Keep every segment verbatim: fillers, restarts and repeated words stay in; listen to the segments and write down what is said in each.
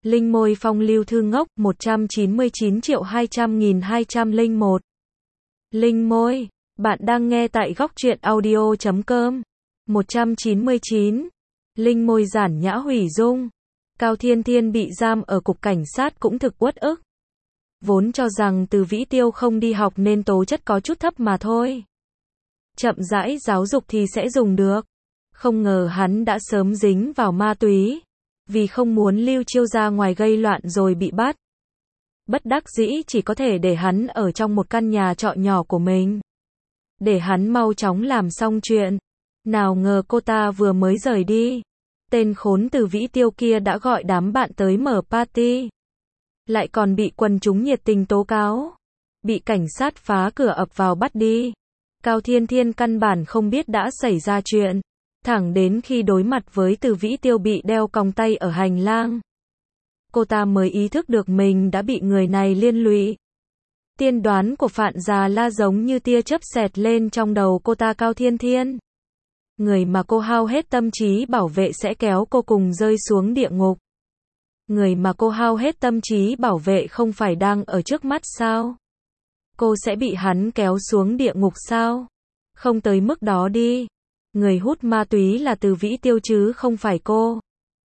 Linh môi phong lưu thư ngốc một trăm chín mươi chín triệu hai trăm nghìn hai trăm lẻ một. Linh môi, bạn đang nghe tại góc truyện audio chấm com. một trăm chín mươi chín. Linh môi giản nhã hủy dung. Cao Thiên Thiên bị giam ở cục cảnh sát cũng thực uất ức. Vốn cho rằng Từ Vĩ Tiêu không đi học nên tố chất có chút thấp mà thôi. Chậm rãi giáo dục thì sẽ dùng được. Không ngờ hắn đã sớm dính vào ma túy. Vì không muốn Lưu Chiêu ra ngoài gây loạn rồi bị bắt. Bất đắc dĩ chỉ có thể để hắn ở trong một căn nhà trọ nhỏ của mình. Để hắn mau chóng làm xong chuyện. Nào ngờ cô ta vừa mới rời đi. Tên khốn Từ Vĩ Tiêu kia đã gọi đám bạn tới mở party. Lại còn bị quần chúng nhiệt tình tố cáo. Bị cảnh sát phá cửa ập vào bắt đi. Cao Thiên Thiên căn bản không biết đã xảy ra chuyện. Thẳng đến khi đối mặt với Từ Vĩ Tiêu bị đeo còng tay ở hành lang. Cô ta mới ý thức được mình đã bị người này liên lụy. Tiên đoán của Phạn Già La giống như tia chớp xẹt lên trong đầu cô ta. Cao Thiên Thiên, người mà cô hao hết tâm trí bảo vệ sẽ kéo cô cùng rơi xuống địa ngục. Người mà cô hao hết tâm trí bảo vệ không phải đang ở trước mắt sao? Cô sẽ bị hắn kéo xuống địa ngục sao? Không tới mức đó đi. Người hút ma túy là Từ Vĩ Tiêu chứ không phải cô.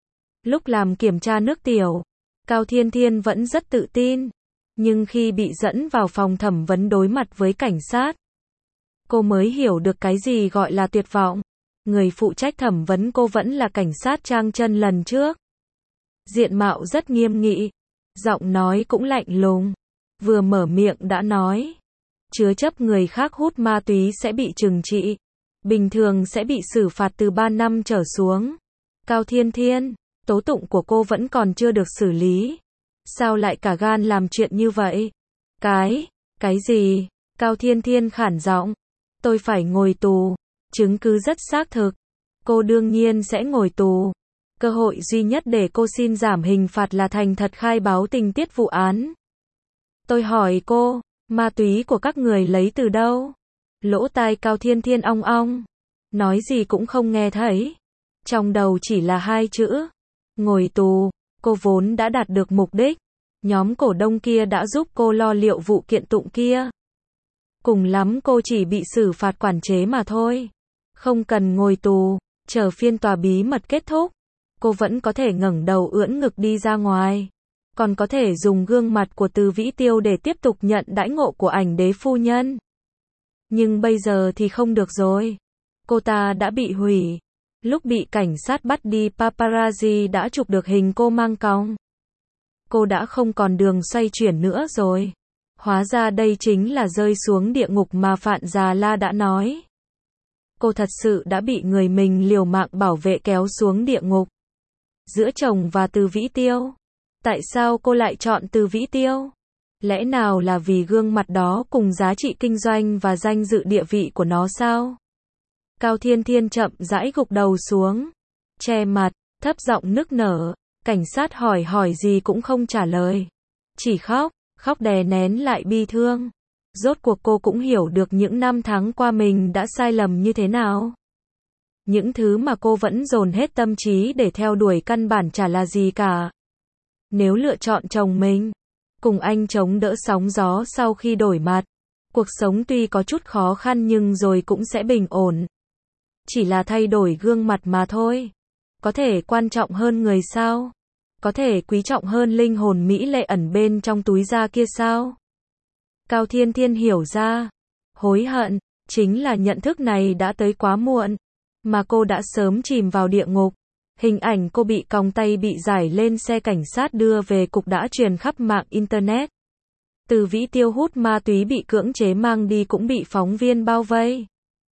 Lúc làm kiểm tra nước tiểu, Cao Thiên Thiên vẫn rất tự tin. Nhưng khi bị dẫn vào phòng thẩm vấn đối mặt với cảnh sát, cô mới hiểu được cái gì gọi là tuyệt vọng. Người phụ trách thẩm vấn cô vẫn là cảnh sát Trang Chân lần trước. Diện mạo rất nghiêm nghị, giọng nói cũng lạnh lùng. Vừa mở miệng đã nói, chứa chấp người khác hút ma túy sẽ bị trừng trị. Bình thường sẽ bị xử phạt từ ba năm trở xuống. Cao Thiên Thiên, tố tụng của cô vẫn còn chưa được xử lý. Sao lại cả gan làm chuyện như vậy? Cái, cái gì? Cao Thiên Thiên khản giọng. Tôi phải ngồi tù. Chứng cứ rất xác thực. Cô đương nhiên sẽ ngồi tù. Cơ hội duy nhất để cô xin giảm hình phạt là thành thật khai báo tình tiết vụ án. Tôi hỏi cô, ma túy của các người lấy từ đâu? Lỗ tai Cao Thiên Thiên ong ong. Nói gì cũng không nghe thấy. Trong đầu chỉ là hai chữ. Ngồi tù. Cô vốn đã đạt được mục đích. Nhóm cổ đông kia đã giúp cô lo liệu vụ kiện tụng kia. Cùng lắm cô chỉ bị xử phạt quản chế mà thôi. Không cần ngồi tù. Chờ phiên tòa bí mật kết thúc. Cô vẫn có thể ngẩng đầu ưỡn ngực đi ra ngoài. Còn có thể dùng gương mặt của Từ Vĩ Tiêu để tiếp tục nhận đãi ngộ của ảnh đế phu nhân. Nhưng bây giờ thì không được rồi. Cô ta đã bị hủy. Lúc bị cảnh sát bắt đi paparazzi đã chụp được hình cô mang còng. Cô đã không còn đường xoay chuyển nữa rồi. Hóa ra đây chính là rơi xuống địa ngục mà Phạn Già La đã nói. Cô thật sự đã bị người mình liều mạng bảo vệ kéo xuống địa ngục. Giữa chồng và Từ Vĩ Tiêu. Tại sao cô lại chọn Từ Vĩ Tiêu? Lẽ nào là vì gương mặt đó cùng giá trị kinh doanh và danh dự địa vị của nó sao? Cao Thiên Thiên chậm rãi gục đầu xuống, che mặt, thấp giọng nức nở. Cảnh sát hỏi hỏi gì cũng không trả lời. Chỉ khóc, khóc đè nén lại bi thương. Rốt cuộc cô cũng hiểu được những năm tháng qua mình đã sai lầm như thế nào. Những thứ mà cô vẫn dồn hết tâm trí để theo đuổi căn bản chả là gì cả. Nếu lựa chọn chồng mình, cùng anh chống đỡ sóng gió sau khi đổi mặt. Cuộc sống tuy có chút khó khăn nhưng rồi cũng sẽ bình ổn. Chỉ là thay đổi gương mặt mà thôi. Có thể quan trọng hơn người sao? Có thể quý trọng hơn linh hồn mỹ lệ ẩn bên trong túi da kia sao? Cao Thiên Thiên hiểu ra. Hối hận, chính là nhận thức này đã tới quá muộn. Mà cô đã sớm chìm vào địa ngục. Hình ảnh cô bị còng tay bị giải lên xe cảnh sát đưa về cục đã truyền khắp mạng Internet. Từ Vĩ Tiêu hút ma túy bị cưỡng chế mang đi cũng bị phóng viên bao vây.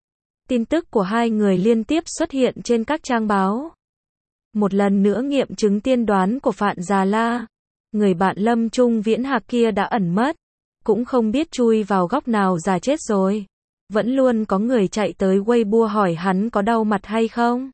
Tin tức của hai người liên tiếp xuất hiện trên các trang báo. Một lần nữa nghiệm chứng tiên đoán của Phạn Già La. Người bạn Lâm Trung Viễn Hạc kia đã ẩn mất. Cũng không biết chui vào góc nào già chết rồi. Vẫn luôn có người chạy tới Weibo hỏi hắn có đau mặt hay không.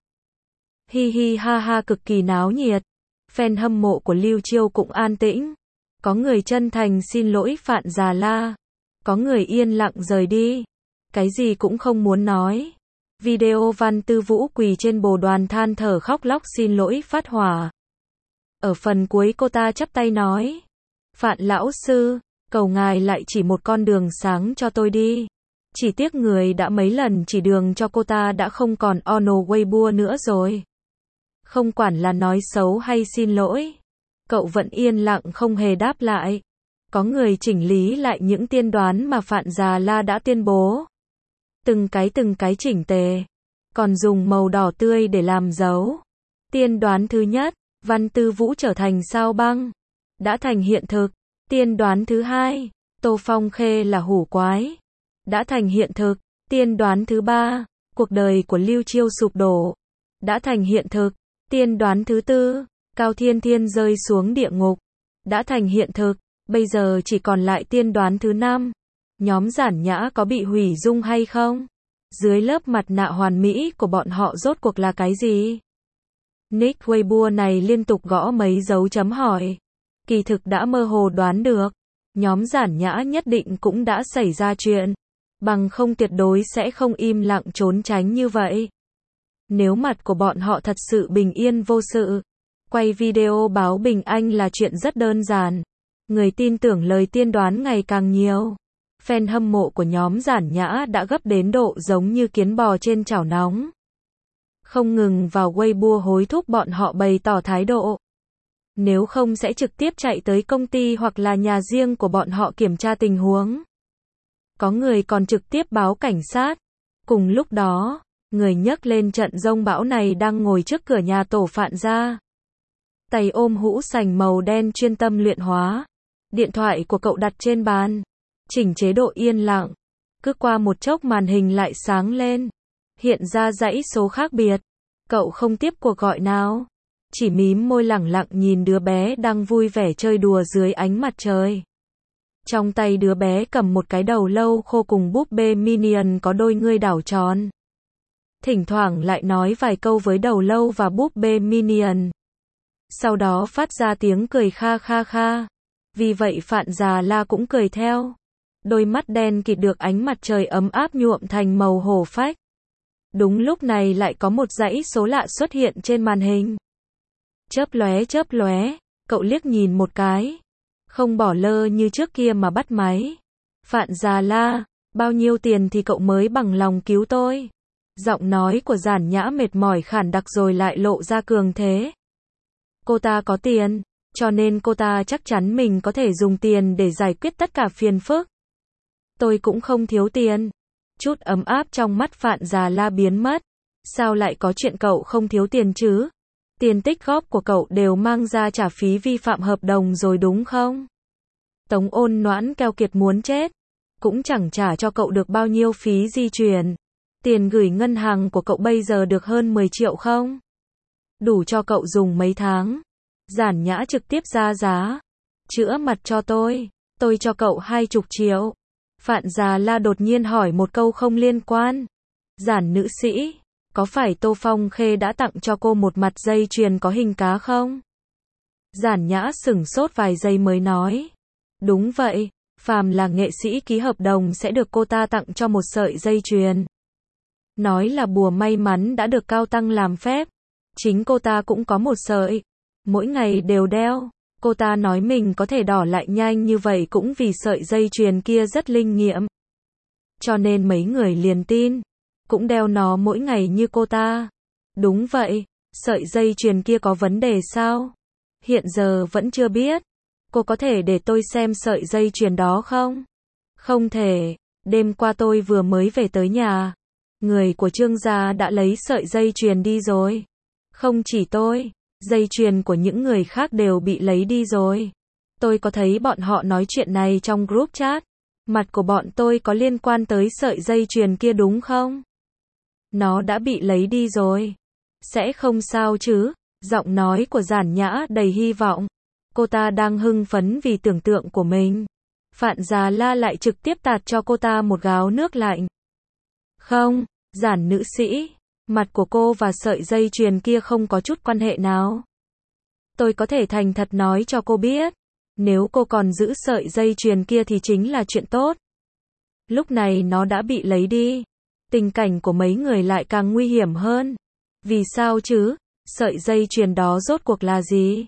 Hi hi ha ha cực kỳ náo nhiệt. Fan hâm mộ của Lưu Chiêu cũng an tĩnh. Có người chân thành xin lỗi Phạn Già La. Có người yên lặng rời đi. Cái gì cũng không muốn nói. Video Văn Tư Vũ quỳ trên bồ đoàn than thở khóc lóc xin lỗi phát hỏa. Ở phần cuối cô ta chắp tay nói. Phạn lão sư, cầu ngài lại chỉ một con đường sáng cho tôi đi. Chỉ tiếc người đã mấy lần chỉ đường cho cô ta đã không còn ono Weibo nữa rồi. Không quản là nói xấu hay xin lỗi. Cậu vẫn yên lặng không hề đáp lại. Có người chỉnh lý lại những tiên đoán mà Phạn Già La đã tuyên bố. Từng cái từng cái chỉnh tề. Còn dùng màu đỏ tươi để làm dấu. Tiên đoán thứ nhất, Văn Tư Vũ trở thành sao băng. Đã thành hiện thực. Tiên đoán thứ hai, Tô Phong Khê là hủ quái. Đã thành hiện thực. Tiên đoán thứ ba, cuộc đời của Lưu Chiêu sụp đổ. Đã thành hiện thực. Tiên đoán thứ tư, Cao Thiên Thiên rơi xuống địa ngục. Đã thành hiện thực. Bây giờ chỉ còn lại tiên đoán thứ năm. Nhóm Giản Nhã có bị hủy dung hay không? Dưới lớp mặt nạ hoàn mỹ của bọn họ rốt cuộc là cái gì? Nick Weibo này liên tục gõ mấy dấu chấm hỏi. Kỳ thực đã mơ hồ đoán được. Nhóm Giản Nhã nhất định cũng đã xảy ra chuyện. Bằng không tuyệt đối sẽ không im lặng trốn tránh như vậy. Nếu mặt của bọn họ thật sự bình yên vô sự, quay video báo bình an là chuyện rất đơn giản. Người tin tưởng lời tiên đoán ngày càng nhiều. Fan hâm mộ của nhóm Giản Nhã đã gấp đến độ giống như kiến bò trên chảo nóng. Không ngừng vào Weibo hối thúc bọn họ bày tỏ thái độ. Nếu không sẽ trực tiếp chạy tới công ty hoặc là nhà riêng của bọn họ kiểm tra tình huống. Có người còn trực tiếp báo cảnh sát. Cùng lúc đó, người nhấc lên trận giông bão này đang ngồi trước cửa nhà tổ Phạn gia. Tay ôm hũ sành màu đen chuyên tâm luyện hóa. Điện thoại của cậu đặt trên bàn. Chỉnh chế độ yên lặng. Cứ qua một chốc màn hình lại sáng lên. Hiện ra dãy số khác biệt. Cậu không tiếp cuộc gọi nào. Chỉ mím môi lẳng lặng nhìn đứa bé đang vui vẻ chơi đùa dưới ánh mặt trời. Trong tay đứa bé cầm một cái đầu lâu khô cùng búp bê Minion có đôi ngươi đảo tròn. Thỉnh thoảng lại nói vài câu với đầu lâu và búp bê Minion. Sau đó phát ra tiếng cười kha kha kha. Vì vậy Phạn Già La cũng cười theo. Đôi mắt đen kịt được ánh mặt trời ấm áp nhuộm thành màu hổ phách. Đúng lúc này lại có một dãy số lạ xuất hiện trên màn hình. Chớp lóe chớp lóe, cậu liếc nhìn một cái. Không bỏ lơ như trước kia mà bắt máy. Phạn Già La, bao nhiêu tiền thì cậu mới bằng lòng cứu tôi? Giọng nói của Giản Nhã mệt mỏi khản đặc rồi lại lộ ra cường thế. Cô ta có tiền, cho nên cô ta chắc chắn mình có thể dùng tiền để giải quyết tất cả phiền phức. Tôi cũng không thiếu tiền. Chút ấm áp trong mắt Phạn Già La biến mất. Sao lại có chuyện cậu không thiếu tiền chứ? Tiền tích góp của cậu đều mang ra trả phí vi phạm hợp đồng rồi đúng không? Tống Ôn Noãn keo kiệt muốn chết. Cũng chẳng trả cho cậu được bao nhiêu phí di chuyển. Tiền gửi ngân hàng của cậu bây giờ được hơn mười triệu không? Đủ cho cậu dùng mấy tháng. Giản Nhã trực tiếp ra giá. Chữa mặt cho tôi. Tôi cho cậu hai chục triệu. Phạn Già La đột nhiên hỏi một câu không liên quan. Giản nữ sĩ, có phải Tô Phong Khê đã tặng cho cô một mặt dây chuyền có hình cá không? Giản Nhã sửng sốt vài giây mới nói. Đúng vậy, phàm là nghệ sĩ ký hợp đồng sẽ được cô ta tặng cho một sợi dây chuyền. Nói là bùa may mắn đã được Cao Tăng làm phép. Chính cô ta cũng có một sợi. Mỗi ngày đều đeo. Cô ta nói mình có thể đỏ lại nhanh như vậy cũng vì sợi dây chuyền kia rất linh nghiệm. Cho nên mấy người liền tin. Cũng đeo nó mỗi ngày như cô ta. Đúng vậy, sợi dây chuyền kia có vấn đề sao? Hiện giờ vẫn chưa biết. Cô có thể để tôi xem sợi dây chuyền đó không? Không thể, đêm qua tôi vừa mới về tới nhà. Người của Trương gia đã lấy sợi dây chuyền đi rồi. Không chỉ tôi, dây chuyền của những người khác đều bị lấy đi rồi. Tôi có thấy bọn họ nói chuyện này trong group chat. Mặt của bọn tôi có liên quan tới sợi dây chuyền kia đúng không? Nó đã bị lấy đi rồi. Sẽ không sao chứ? Giọng nói của Giản Nhã đầy hy vọng. Cô ta đang hưng phấn vì tưởng tượng của mình. Phạn Già La lại trực tiếp tạt cho cô ta một gáo nước lạnh. Không, Giản nữ sĩ, mặt của cô và sợi dây chuyền kia không có chút quan hệ nào. Tôi có thể thành thật nói cho cô biết. Nếu cô còn giữ sợi dây chuyền kia thì chính là chuyện tốt. Lúc này nó đã bị lấy đi. Tình cảnh của mấy người lại càng nguy hiểm hơn. Vì sao chứ? Sợi dây chuyền đó rốt cuộc là gì?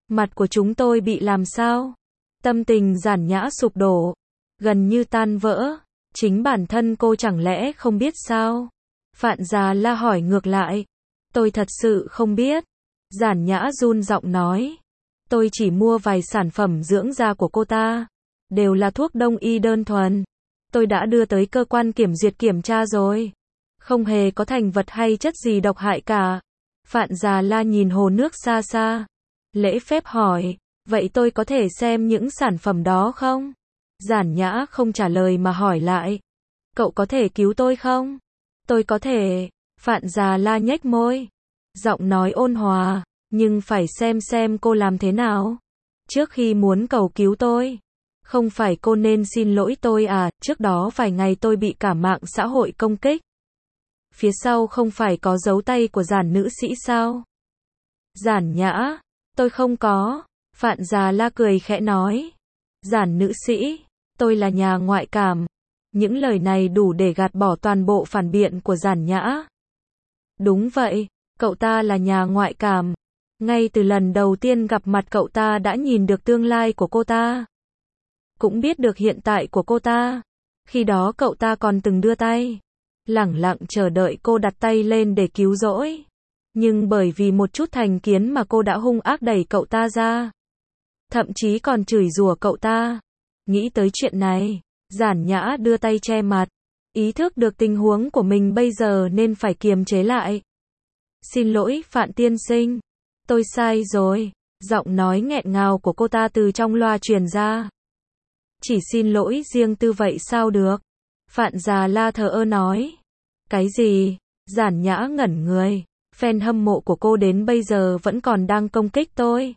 Mặt của chúng tôi bị làm sao? Tâm tình Giản Nhã sụp đổ, gần như tan vỡ. Chính bản thân cô chẳng lẽ không biết sao? Phạn Già La hỏi ngược lại. Tôi thật sự không biết. Giản Nhã run giọng nói. Tôi chỉ mua vài sản phẩm dưỡng da của cô ta. Đều là thuốc đông y đơn thuần. Tôi đã đưa tới cơ quan kiểm duyệt kiểm tra rồi. Không hề có thành vật hay chất gì độc hại cả. Phạn Già La nhìn hồ nước xa xa. Lễ phép hỏi. Vậy tôi có thể xem những sản phẩm đó không? Giản Nhã không trả lời mà hỏi lại. Cậu có thể cứu tôi không? Tôi có thể. Phạn Già La nhếch môi. Giọng nói ôn hòa. Nhưng phải xem xem cô làm thế nào. Trước khi muốn cầu cứu tôi. Không phải cô nên xin lỗi tôi à, trước đó vài ngày tôi bị cả mạng xã hội công kích. Phía sau không phải có dấu tay của Giản nữ sĩ sao? Giản Nhã. Tôi không có. Phạn Già La cười khẽ nói. Giản nữ sĩ. Tôi là nhà ngoại cảm. Những lời này đủ để gạt bỏ toàn bộ phản biện của Giản Nhã. Đúng vậy, cậu ta là nhà ngoại cảm. Ngay từ lần đầu tiên gặp mặt cậu ta đã nhìn được tương lai của cô ta. Cũng biết được hiện tại của cô ta. Khi đó cậu ta còn từng đưa tay. Lẳng lặng chờ đợi cô đặt tay lên để cứu rỗi. Nhưng bởi vì một chút thành kiến mà cô đã hung ác đẩy cậu ta ra. Thậm chí còn chửi rủa cậu ta. Nghĩ tới chuyện này, Giản Nhã đưa tay che mặt. Ý thức được tình huống của mình bây giờ nên phải kiềm chế lại. Xin lỗi Phạn tiên sinh. Tôi sai rồi. Giọng nói nghẹn ngào của cô ta từ trong loa truyền ra. Chỉ xin lỗi riêng tư vậy sao được? Phạn Già La thờ ơ nói. Cái gì? Giản Nhã ngẩn người. Fan hâm mộ của cô đến bây giờ vẫn còn đang công kích tôi.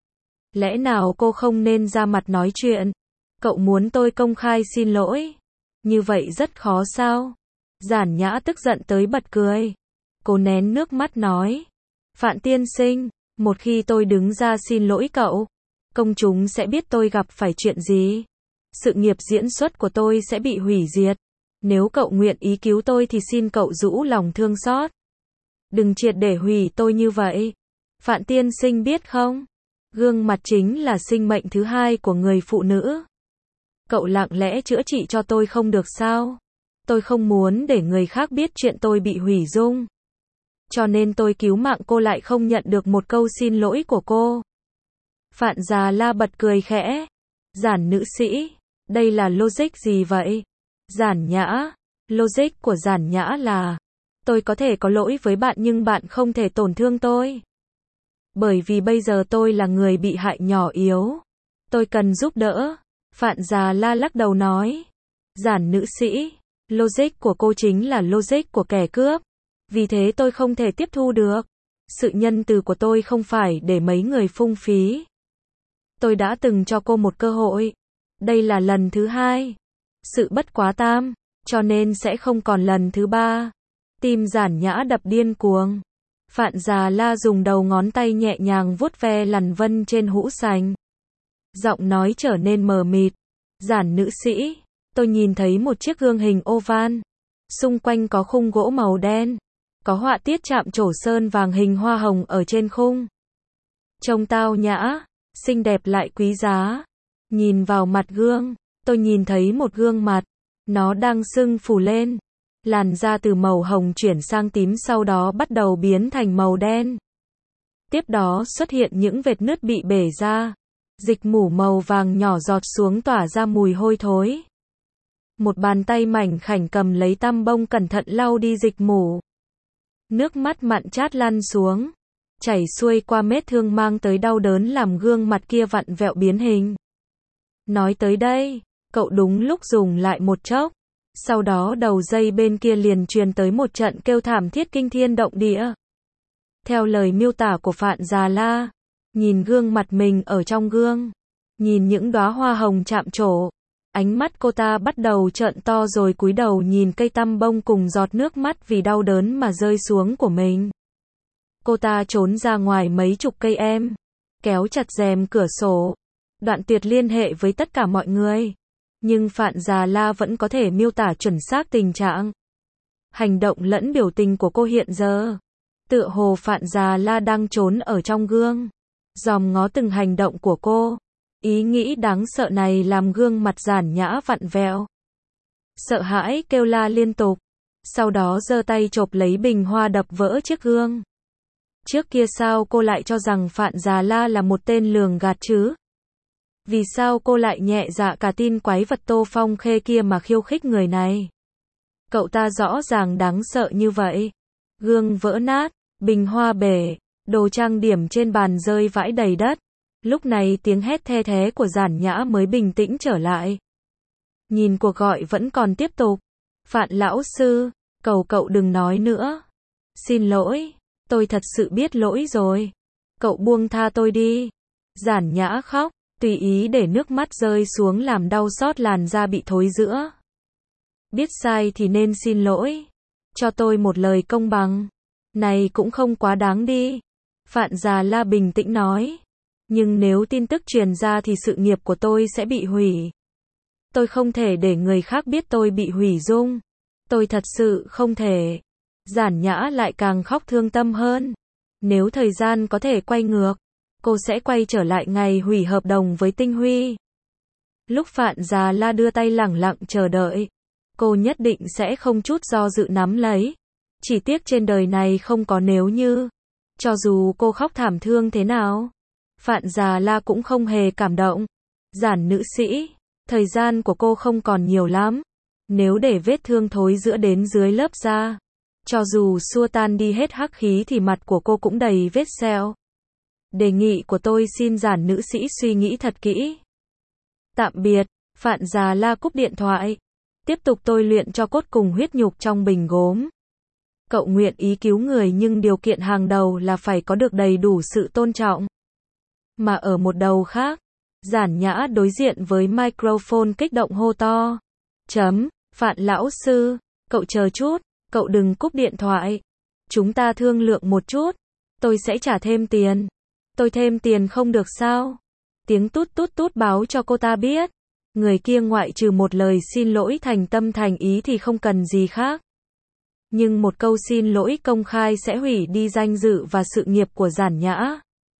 Lẽ nào cô không nên ra mặt nói chuyện? Cậu muốn tôi công khai xin lỗi? Như vậy rất khó sao? Giản Nhã tức giận tới bật cười. Cô nén nước mắt nói. Phạn tiên sinh, một khi tôi đứng ra xin lỗi cậu, công chúng sẽ biết tôi gặp phải chuyện gì. Sự nghiệp diễn xuất của tôi sẽ bị hủy diệt. Nếu cậu nguyện ý cứu tôi thì xin cậu rũ lòng thương xót. Đừng triệt để hủy tôi như vậy. Phạn tiên sinh biết không? Gương mặt chính là sinh mệnh thứ hai của người phụ nữ. Cậu lặng lẽ chữa trị cho tôi không được sao? Tôi không muốn để người khác biết chuyện tôi bị hủy dung. Cho nên tôi cứu mạng cô lại không nhận được một câu xin lỗi của cô. Phạn Già La bật cười khẽ. Giản nữ sĩ, đây là logic gì vậy? Giản Nhã, logic của Giản Nhã là, tôi có thể có lỗi với bạn nhưng bạn không thể tổn thương tôi. Bởi vì bây giờ tôi là người bị hại nhỏ yếu. Tôi cần giúp đỡ. Phạn Già La lắc đầu nói. Giản nữ sĩ, logic của cô chính là logic của kẻ cướp. Vì thế tôi không thể tiếp thu được. Sự nhân từ của tôi không phải để mấy người phung phí. Tôi đã từng cho cô một cơ hội. Đây là lần thứ hai. Sự bất quá tam, cho nên sẽ không còn lần thứ ba. Tim Giản Nhã đập điên cuồng. Phạn Già La dùng đầu ngón tay nhẹ nhàng vuốt ve lằn vân trên hũ sành. Giọng nói trở nên mờ mịt. Giản nữ sĩ, tôi nhìn thấy một chiếc gương hình oval. Xung quanh có khung gỗ màu đen. Có họa tiết chạm trổ sơn vàng hình hoa hồng ở trên khung. Trông tao nhã, xinh đẹp lại quý giá. Nhìn vào mặt gương, tôi nhìn thấy một gương mặt. Nó đang sưng phù lên. Làn da từ màu hồng chuyển sang tím sau đó bắt đầu biến thành màu đen. Tiếp đó xuất hiện những vệt nứt bị bể ra. Dịch mủ màu vàng nhỏ giọt xuống tỏa ra mùi hôi thối. Một bàn tay mảnh khảnh cầm lấy tăm bông cẩn thận lau đi dịch mủ. Nước mắt mặn chát lăn xuống. Chảy xuôi qua mét thương mang tới đau đớn làm gương mặt kia vặn vẹo biến hình. Nói tới đây, cậu đúng lúc dùng lại một chốc. Sau đó đầu dây bên kia liền truyền tới một trận kêu thảm thiết kinh thiên động địa. Theo lời miêu tả của Phạn Già La, nhìn gương mặt mình ở trong gương, nhìn những đóa hoa hồng chạm trổ, ánh mắt cô ta bắt đầu trợn to rồi cúi đầu nhìn cây tăm bông cùng giọt nước mắt vì đau đớn mà rơi xuống của mình. Cô ta trốn ra ngoài mấy chục cây em, kéo chặt rèm cửa sổ, đoạn tuyệt liên hệ với tất cả mọi người. Nhưng Phạn Già La vẫn có thể miêu tả chuẩn xác tình trạng, hành động lẫn biểu tình của cô hiện giờ. Tựa hồ Phạn Già La đang trốn ở trong gương, dòm ngó từng hành động của cô. Ý nghĩ đáng sợ này làm gương mặt Giản Nhã vặn vẹo. Sợ hãi kêu la liên tục. Sau đó giơ tay chộp lấy bình hoa đập vỡ chiếc gương. Trước kia sao cô lại cho rằng Phạn Già La là một tên lường gạt chứ? Vì sao cô lại nhẹ dạ cả tin quái vật Tô Phong Khê kia mà khiêu khích người này? Cậu ta rõ ràng đáng sợ như vậy. Gương vỡ nát, bình hoa bể, đồ trang điểm trên bàn rơi vãi đầy đất. Lúc này tiếng hét the thé của Giản Nhã mới bình tĩnh trở lại. Nhìn cuộc gọi vẫn còn tiếp tục. Phạn lão sư, cầu cậu đừng nói nữa. Xin lỗi, tôi thật sự biết lỗi rồi. Cậu buông tha tôi đi. Giản Nhã khóc, tùy ý để nước mắt rơi xuống làm đau xót làn da bị thối rữa. Biết sai thì nên xin lỗi. Cho tôi một lời công bằng. Này cũng không quá đáng đi. Phạn Già La bình tĩnh nói. Nhưng nếu tin tức truyền ra thì sự nghiệp của tôi sẽ bị hủy. Tôi không thể để người khác biết tôi bị hủy dung. Tôi thật sự không thể. Giản Nhã lại càng khóc thương tâm hơn. Nếu thời gian có thể quay ngược, cô sẽ quay trở lại ngày hủy hợp đồng với Tinh Huy. Lúc Phạn Già La đưa tay lẳng lặng chờ đợi, cô nhất định sẽ không chút do dự nắm lấy. Chỉ tiếc trên đời này không có nếu như. Cho dù cô khóc thảm thương thế nào, Phạn Già La cũng không hề cảm động. Giản nữ sĩ, thời gian của cô không còn nhiều lắm. Nếu để vết thương thối rữa đến dưới lớp da, cho dù xua tan đi hết hắc khí thì mặt của cô cũng đầy vết sẹo. Đề nghị của tôi xin Giản nữ sĩ suy nghĩ thật kỹ. Tạm biệt. Phạn Già La cúp điện thoại. Tiếp tục tôi luyện cho cốt cùng huyết nhục trong bình gốm. Cậu nguyện ý cứu người nhưng điều kiện hàng đầu là phải có được đầy đủ sự tôn trọng. Mà ở một đầu khác, Giản Nhã đối diện với microphone kích động hô to. Chấm, Phạn lão sư, cậu chờ chút, cậu đừng cúp điện thoại. Chúng ta thương lượng một chút. Tôi sẽ trả thêm tiền. Tôi thêm tiền không được sao? Tiếng tút tút tút báo cho cô ta biết. Người kia ngoại trừ một lời xin lỗi thành tâm thành ý thì không cần gì khác. Nhưng một câu xin lỗi công khai sẽ hủy đi danh dự và sự nghiệp của Giản Nhã.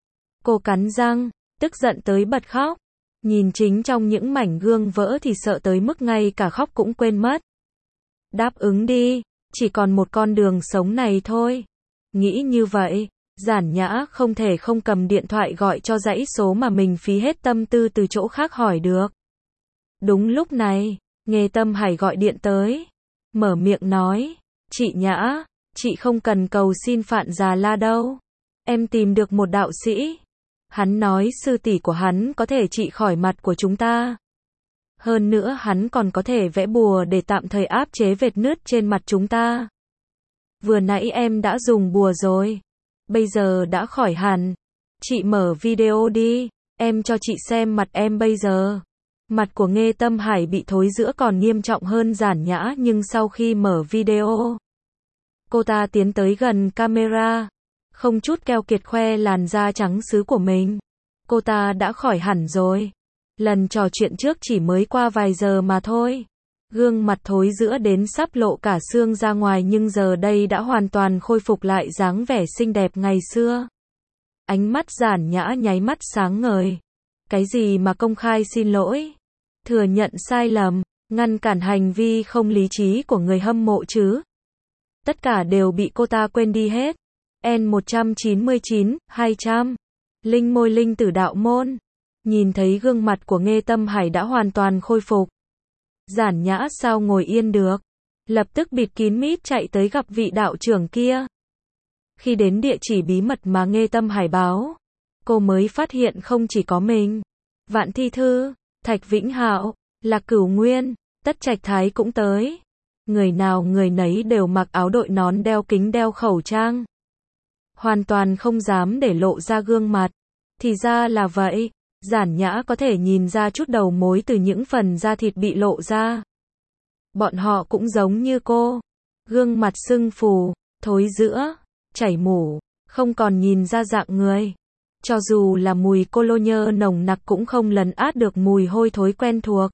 Cô cắn răng, tức giận tới bật khóc. Nhìn chính trong những mảnh gương vỡ thì sợ tới mức ngay cả khóc cũng quên mất. Đáp ứng đi, chỉ còn một con đường sống này thôi. Nghĩ như vậy, Giản Nhã không thể không cầm điện thoại gọi cho dãy số mà mình phí hết tâm tư từ chỗ khác hỏi được. Đúng lúc này, Nghê Tâm Hải gọi điện tới. Mở miệng nói, chị Nhã, chị không cần cầu xin Phạn Già La đâu. Em tìm được một đạo sĩ. Hắn nói sư tỷ của hắn có thể trị khỏi mặt của chúng ta. Hơn nữa hắn còn có thể vẽ bùa để tạm thời áp chế vệt nứt trên mặt chúng ta. Vừa nãy em đã dùng bùa rồi. Bây giờ đã khỏi hẳn. Chị mở video đi. Em cho chị xem mặt em bây giờ. Mặt của Nghê Tâm Hải bị thối rữa còn nghiêm trọng hơn Giản Nhã nhưng sau khi mở video, cô ta tiến tới gần camera. Không chút keo kiệt khoe làn da trắng sứ của mình. Cô ta đã khỏi hẳn rồi. Lần trò chuyện trước chỉ mới qua vài giờ mà thôi. Gương mặt thối rữa đến sắp lộ cả xương ra ngoài nhưng giờ đây đã hoàn toàn khôi phục lại dáng vẻ xinh đẹp ngày xưa. Ánh mắt Giản Nhã nháy mắt sáng ngời. Cái gì mà công khai xin lỗi? Thừa nhận sai lầm, ngăn cản hành vi không lý trí của người hâm mộ chứ? Tất cả đều bị cô ta quên đi hết. N một trăm chín mươi chín, hai trăm. Linh môi linh tử đạo môn. Nhìn thấy gương mặt của Nghê Tâm Hải đã hoàn toàn khôi phục. Giản Nhã sao ngồi yên được. Lập tức bịt kín mít chạy tới gặp vị đạo trưởng kia. Khi đến địa chỉ bí mật mà Nghê Tâm Hải báo, cô mới phát hiện không chỉ có mình. Vạn Thi Thư, Thạch Vĩnh Hạo, Lạc Cửu Nguyên, Tất Trạch Thái cũng tới. Người nào người nấy đều mặc áo đội nón đeo kính đeo khẩu trang. Hoàn toàn không dám để lộ ra gương mặt. Thì ra là vậy. Giản Nhã có thể nhìn ra chút đầu mối từ những phần da thịt bị lộ ra. Bọn họ cũng giống như cô. Gương mặt sưng phù, thối rữa, chảy mủ, không còn nhìn ra dạng người. Cho dù là mùi cologne nồng nặc cũng không lấn át được mùi hôi thối quen thuộc.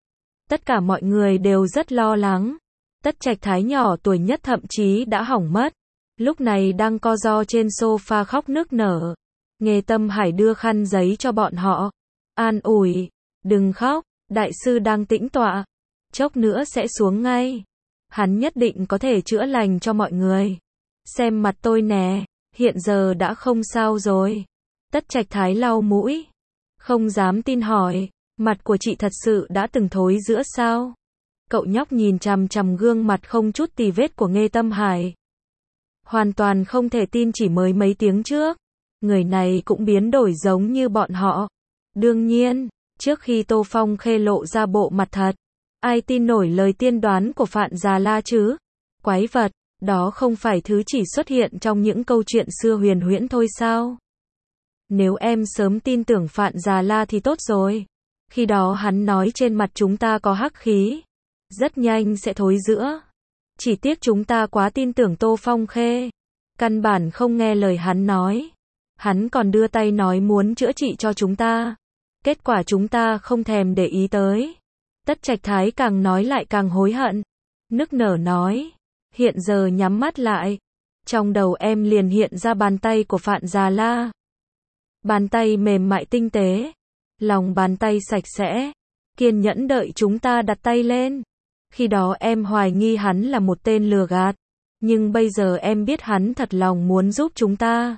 Tất cả mọi người đều rất lo lắng. Tất Trạch Thái nhỏ tuổi nhất thậm chí đã hỏng mất. Lúc này đang co ro trên sofa khóc nức nở. Nghê Tâm Hải đưa khăn giấy cho bọn họ. An ủi, đừng khóc, đại sư đang tĩnh tọa. Chốc nữa sẽ xuống ngay. Hắn nhất định có thể chữa lành cho mọi người. Xem mặt tôi nè, hiện giờ đã không sao rồi. Tất Trạch Thái lau mũi. Không dám tin hỏi, mặt của chị thật sự đã từng thối rữa sao? Cậu nhóc nhìn chằm chằm gương mặt không chút tì vết của Nghê Tâm Hải. Hoàn toàn không thể tin chỉ mới mấy tiếng trước. Người này cũng biến đổi giống như bọn họ. Đương nhiên, trước khi Tô Phong Khê lộ ra bộ mặt thật, ai tin nổi lời tiên đoán của Phạn Già La chứ? Quái vật, đó không phải thứ chỉ xuất hiện trong những câu chuyện xưa huyền huyễn thôi sao? Nếu em sớm tin tưởng Phạn Già La thì tốt rồi. Khi đó hắn nói trên mặt chúng ta có hắc khí, rất nhanh sẽ thối rữa. Chỉ tiếc chúng ta quá tin tưởng Tô Phong Khê, căn bản không nghe lời hắn nói. Hắn còn đưa tay nói muốn chữa trị cho chúng ta. Kết quả chúng ta không thèm để ý tới. Tất Trạch Thái càng nói lại càng hối hận. Nức nở nói, hiện giờ nhắm mắt lại. Trong đầu em liền hiện ra bàn tay của Phạn Già La. Bàn tay mềm mại tinh tế. Lòng bàn tay sạch sẽ. Kiên nhẫn đợi chúng ta đặt tay lên. Khi đó em hoài nghi hắn là một tên lừa gạt. Nhưng bây giờ em biết hắn thật lòng muốn giúp chúng ta.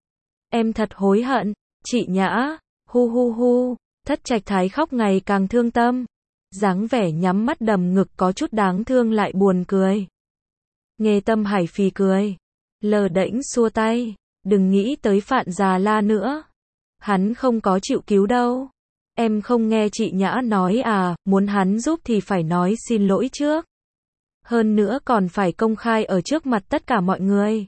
Em thật hối hận, chị Nhã. Hu hu hu. Thất Trạch Thái khóc ngày càng thương tâm. Dáng vẻ nhắm mắt đầm ngực có chút đáng thương lại buồn cười. Nghê Tâm Hải phì cười. Lờ đễnh xua tay. Đừng nghĩ tới Phạn Già La nữa. Hắn không có chịu cứu đâu. Em không nghe chị Nhã nói à, muốn hắn giúp thì phải nói xin lỗi trước. Hơn nữa còn phải công khai ở trước mặt tất cả mọi người.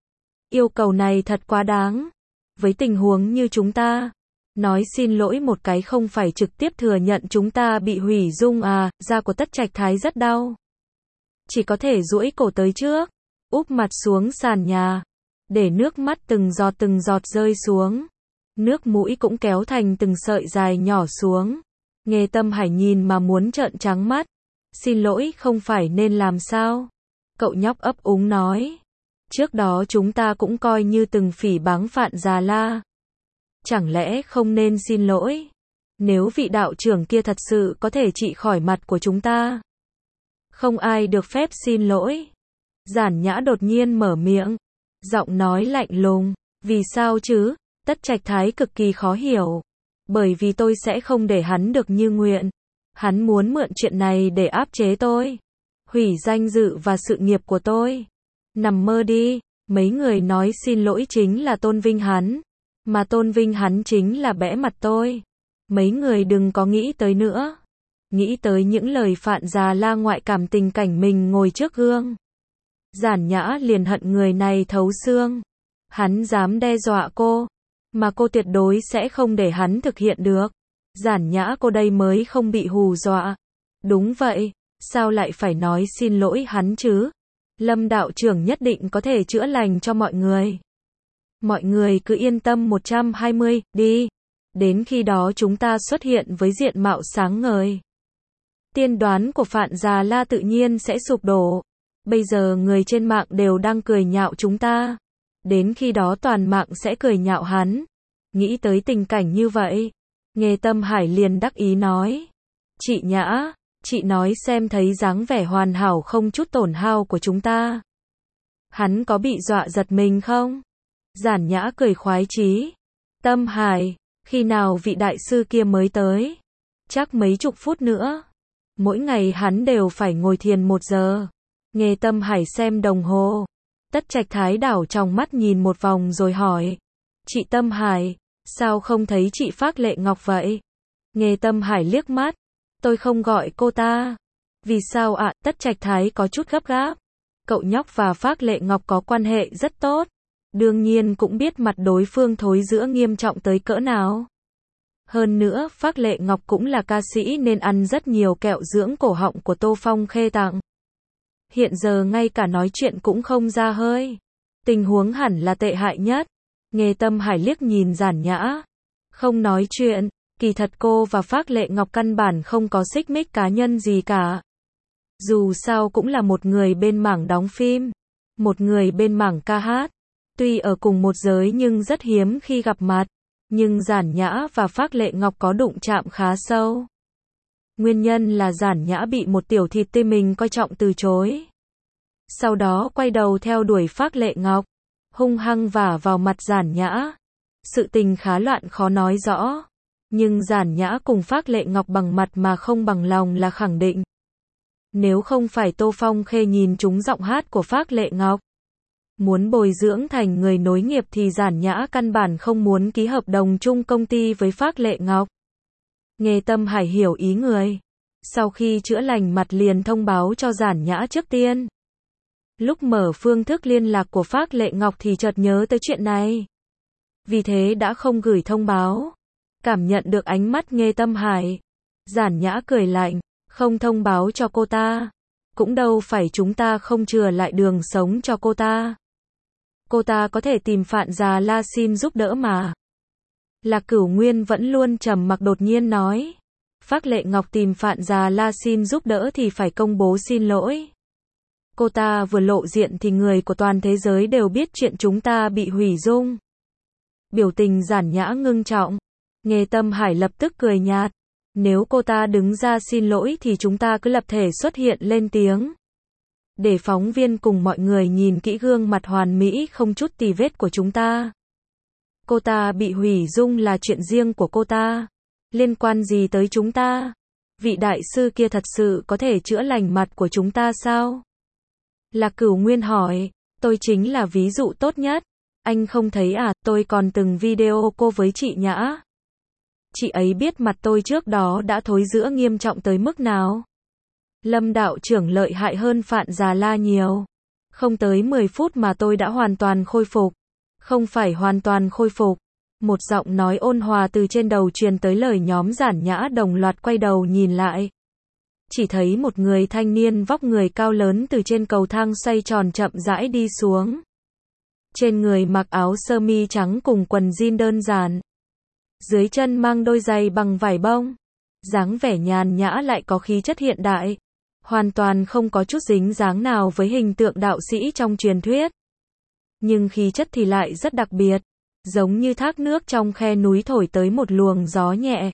Yêu cầu này thật quá đáng. Với tình huống như chúng ta, nói xin lỗi một cái không phải trực tiếp thừa nhận chúng ta bị hủy dung à, da của Tất Trạch Thái rất đau. Chỉ có thể duỗi cổ tới trước, úp mặt xuống sàn nhà, để nước mắt từng giọt từng giọt rơi xuống. Nước mũi cũng kéo thành từng sợi dài nhỏ xuống. Nghê Tâm Hải nhìn mà muốn trợn trắng mắt. Xin lỗi không phải nên làm sao? Cậu nhóc ấp úng nói. Trước đó chúng ta cũng coi như từng phỉ báng Phạn Già La. Chẳng lẽ không nên xin lỗi? Nếu vị đạo trưởng kia thật sự có thể trị khỏi mặt của chúng ta, không ai được phép xin lỗi. Giản Nhã đột nhiên mở miệng, giọng nói lạnh lùng. Vì sao chứ? Tất Trạch Thái cực kỳ khó hiểu. Bởi vì tôi sẽ không để hắn được như nguyện. Hắn muốn mượn chuyện này để áp chế tôi, hủy danh dự và sự nghiệp của tôi. Nằm mơ đi, mấy người nói xin lỗi chính là tôn vinh hắn, mà tôn vinh hắn chính là bẽ mặt tôi. Mấy người đừng có nghĩ tới nữa. Nghĩ tới những lời Phạn Già La ngoại cảm tình cảnh mình ngồi trước gương. Giản Nhã liền hận người này thấu xương. Hắn dám đe dọa cô, mà cô tuyệt đối sẽ không để hắn thực hiện được. Giản Nhã cô đây mới không bị hù dọa. Đúng vậy, sao lại phải nói xin lỗi hắn chứ? Lâm đạo trưởng nhất định có thể chữa lành cho mọi người. Mọi người cứ yên tâm một trăm hai mươi, đi. Đến khi đó chúng ta xuất hiện với diện mạo sáng ngời. Tiên đoán của Phạn Già La tự nhiên sẽ sụp đổ. Bây giờ người trên mạng đều đang cười nhạo chúng ta. Đến khi đó toàn mạng sẽ cười nhạo hắn. Nghĩ tới tình cảnh như vậy, Nghê Tâm Hải liền đắc ý nói. Chị Nhã, chị nói xem thấy dáng vẻ hoàn hảo không chút tổn hao của chúng ta. Hắn có bị dọa giật mình không? Giản Nhã cười khoái chí. Tâm Hải, khi nào vị đại sư kia mới tới? Chắc mấy chục phút nữa. Mỗi ngày hắn đều phải ngồi thiền một giờ. Nghê Tâm Hải xem đồng hồ. Tất Trạch Thái đảo trong mắt nhìn một vòng rồi hỏi. Chị Tâm Hải, sao không thấy chị Phác Lệ Ngọc vậy? Nghê Tâm Hải liếc mắt. Tôi không gọi cô ta. Vì sao ạ? À? Tất Trạch Thái có chút gấp gáp. Cậu nhóc và Phác Lệ Ngọc có quan hệ rất tốt. Đương nhiên cũng biết mặt đối phương thối rữa nghiêm trọng tới cỡ nào. Hơn nữa, Phác Lệ Ngọc cũng là ca sĩ nên ăn rất nhiều kẹo dưỡng cổ họng của Tô Phong Khê tặng. Hiện giờ ngay cả nói chuyện cũng không ra hơi. Tình huống hẳn là tệ hại nhất. Nghê Tâm Hải liếc nhìn Giản Nhã. Không nói chuyện, kỳ thật cô và Phác Lệ Ngọc căn bản không có xích mích cá nhân gì cả. Dù sao cũng là một người bên mảng đóng phim, một người bên mảng ca hát. Tuy ở cùng một giới nhưng rất hiếm khi gặp mặt. Nhưng Giản Nhã và Phác Lệ Ngọc có đụng chạm khá sâu. Nguyên nhân là Giản Nhã bị một tiểu thịt tê mình coi trọng từ chối. Sau đó quay đầu theo đuổi Phác Lệ Ngọc, hung hăng vả vào mặt Giản Nhã. Sự tình khá loạn khó nói rõ. Nhưng Giản Nhã cùng Phác Lệ Ngọc bằng mặt mà không bằng lòng là khẳng định. Nếu không phải Tô Phong Khê nhìn trúng giọng hát của Phác Lệ Ngọc, muốn bồi dưỡng thành người nối nghiệp thì Giản Nhã căn bản không muốn ký hợp đồng chung công ty với Phác Lệ Ngọc. Nghê Tâm Hải hiểu ý người. Sau khi chữa lành mặt liền thông báo cho Giản Nhã trước tiên. Lúc mở phương thức liên lạc của Phác Lệ Ngọc thì chợt nhớ tới chuyện này. Vì thế đã không gửi thông báo. Cảm nhận được ánh mắt Nghê Tâm Hải, Giản Nhã cười lạnh, không thông báo cho cô ta. Cũng đâu phải chúng ta không chừa lại đường sống cho cô ta. Cô ta có thể tìm Phạn Già La xin giúp đỡ mà. Lạc Cửu Nguyên vẫn luôn trầm mặc đột nhiên nói. Phác Lệ Ngọc tìm Phạn Già La xin giúp đỡ thì phải công bố xin lỗi. Cô ta vừa lộ diện thì người của toàn thế giới đều biết chuyện chúng ta bị hủy dung. Biểu tình Giản Nhã ngưng trọng. Nghê Tâm Hải lập tức cười nhạt. Nếu cô ta đứng ra xin lỗi thì chúng ta cứ lập thể xuất hiện lên tiếng. Để phóng viên cùng mọi người nhìn kỹ gương mặt hoàn mỹ không chút tì vết của chúng ta. Cô ta bị hủy dung là chuyện riêng của cô ta. Liên quan gì tới chúng ta? Vị đại sư kia thật sự có thể chữa lành mặt của chúng ta sao? Lạc Cửu Nguyên hỏi. Tôi chính là ví dụ tốt nhất. Anh không thấy à, tôi còn từng video cô với chị Nhã. Chị ấy biết mặt tôi trước đó đã thối rữa nghiêm trọng tới mức nào. Lâm đạo trưởng lợi hại hơn Phạn Già La nhiều. Không tới mười phút mà tôi đã hoàn toàn khôi phục. Không phải hoàn toàn khôi phục. Một giọng nói ôn hòa từ trên đầu truyền tới lời nhóm Giản Nhã đồng loạt quay đầu nhìn lại. Chỉ thấy một người thanh niên vóc người cao lớn từ trên cầu thang xoay tròn chậm rãi đi xuống. Trên người mặc áo sơ mi trắng cùng quần jean đơn giản. Dưới chân mang đôi giày bằng vải bông. Dáng vẻ nhàn nhã lại có khí chất hiện đại. Hoàn toàn không có chút dính dáng nào với hình tượng đạo sĩ trong truyền thuyết. Nhưng khí chất thì lại rất đặc biệt. Giống như thác nước trong khe núi thổi tới một luồng gió nhẹ.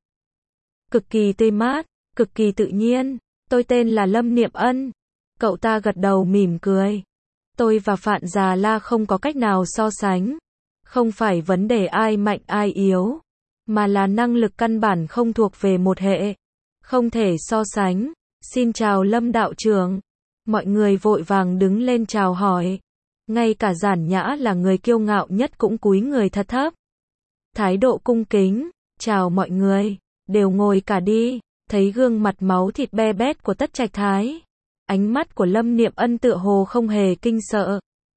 Cực kỳ tươi mát, cực kỳ tự nhiên. Tôi tên là Lâm Niệm Ân. Cậu ta gật đầu mỉm cười. Tôi và Phạn Già La không có cách nào so sánh. Không phải vấn đề ai mạnh ai yếu. Mà là năng lực căn bản không thuộc về một hệ. Không thể so sánh. Xin chào Lâm đạo trưởng. Mọi người vội vàng đứng lên chào hỏi. Ngay cả Giản Nhã là người kiêu ngạo nhất cũng cúi người thật thấp. Thái độ cung kính. Chào mọi người. Đều ngồi cả đi. Thấy gương mặt máu thịt be bét của Tất Trạch Thái. Ánh mắt của Lâm Niệm Ân tựa hồ không hề kinh sợ.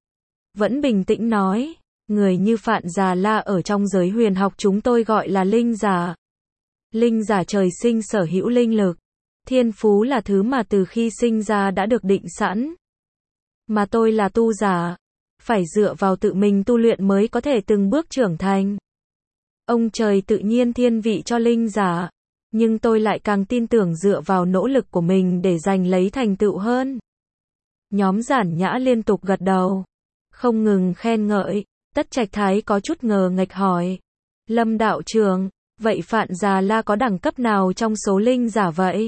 Vẫn bình tĩnh nói. Người như Phạn Già La ở trong giới huyền học chúng tôi gọi là linh giả. Linh giả trời sinh sở hữu linh lực. Thiên phú là thứ mà từ khi sinh ra đã được định sẵn. Mà tôi là tu giả. Phải dựa vào tự mình tu luyện mới có thể từng bước trưởng thành. Ông trời tự nhiên thiên vị cho linh giả. Nhưng tôi lại càng tin tưởng dựa vào nỗ lực của mình để giành lấy thành tựu hơn. Nhóm Giản Nhã liên tục gật đầu. Không ngừng khen ngợi. Tất Trạch Thái có chút ngờ nghệch hỏi. Lâm đạo trưởng, vậy Phạn Già La có đẳng cấp nào trong số linh giả vậy?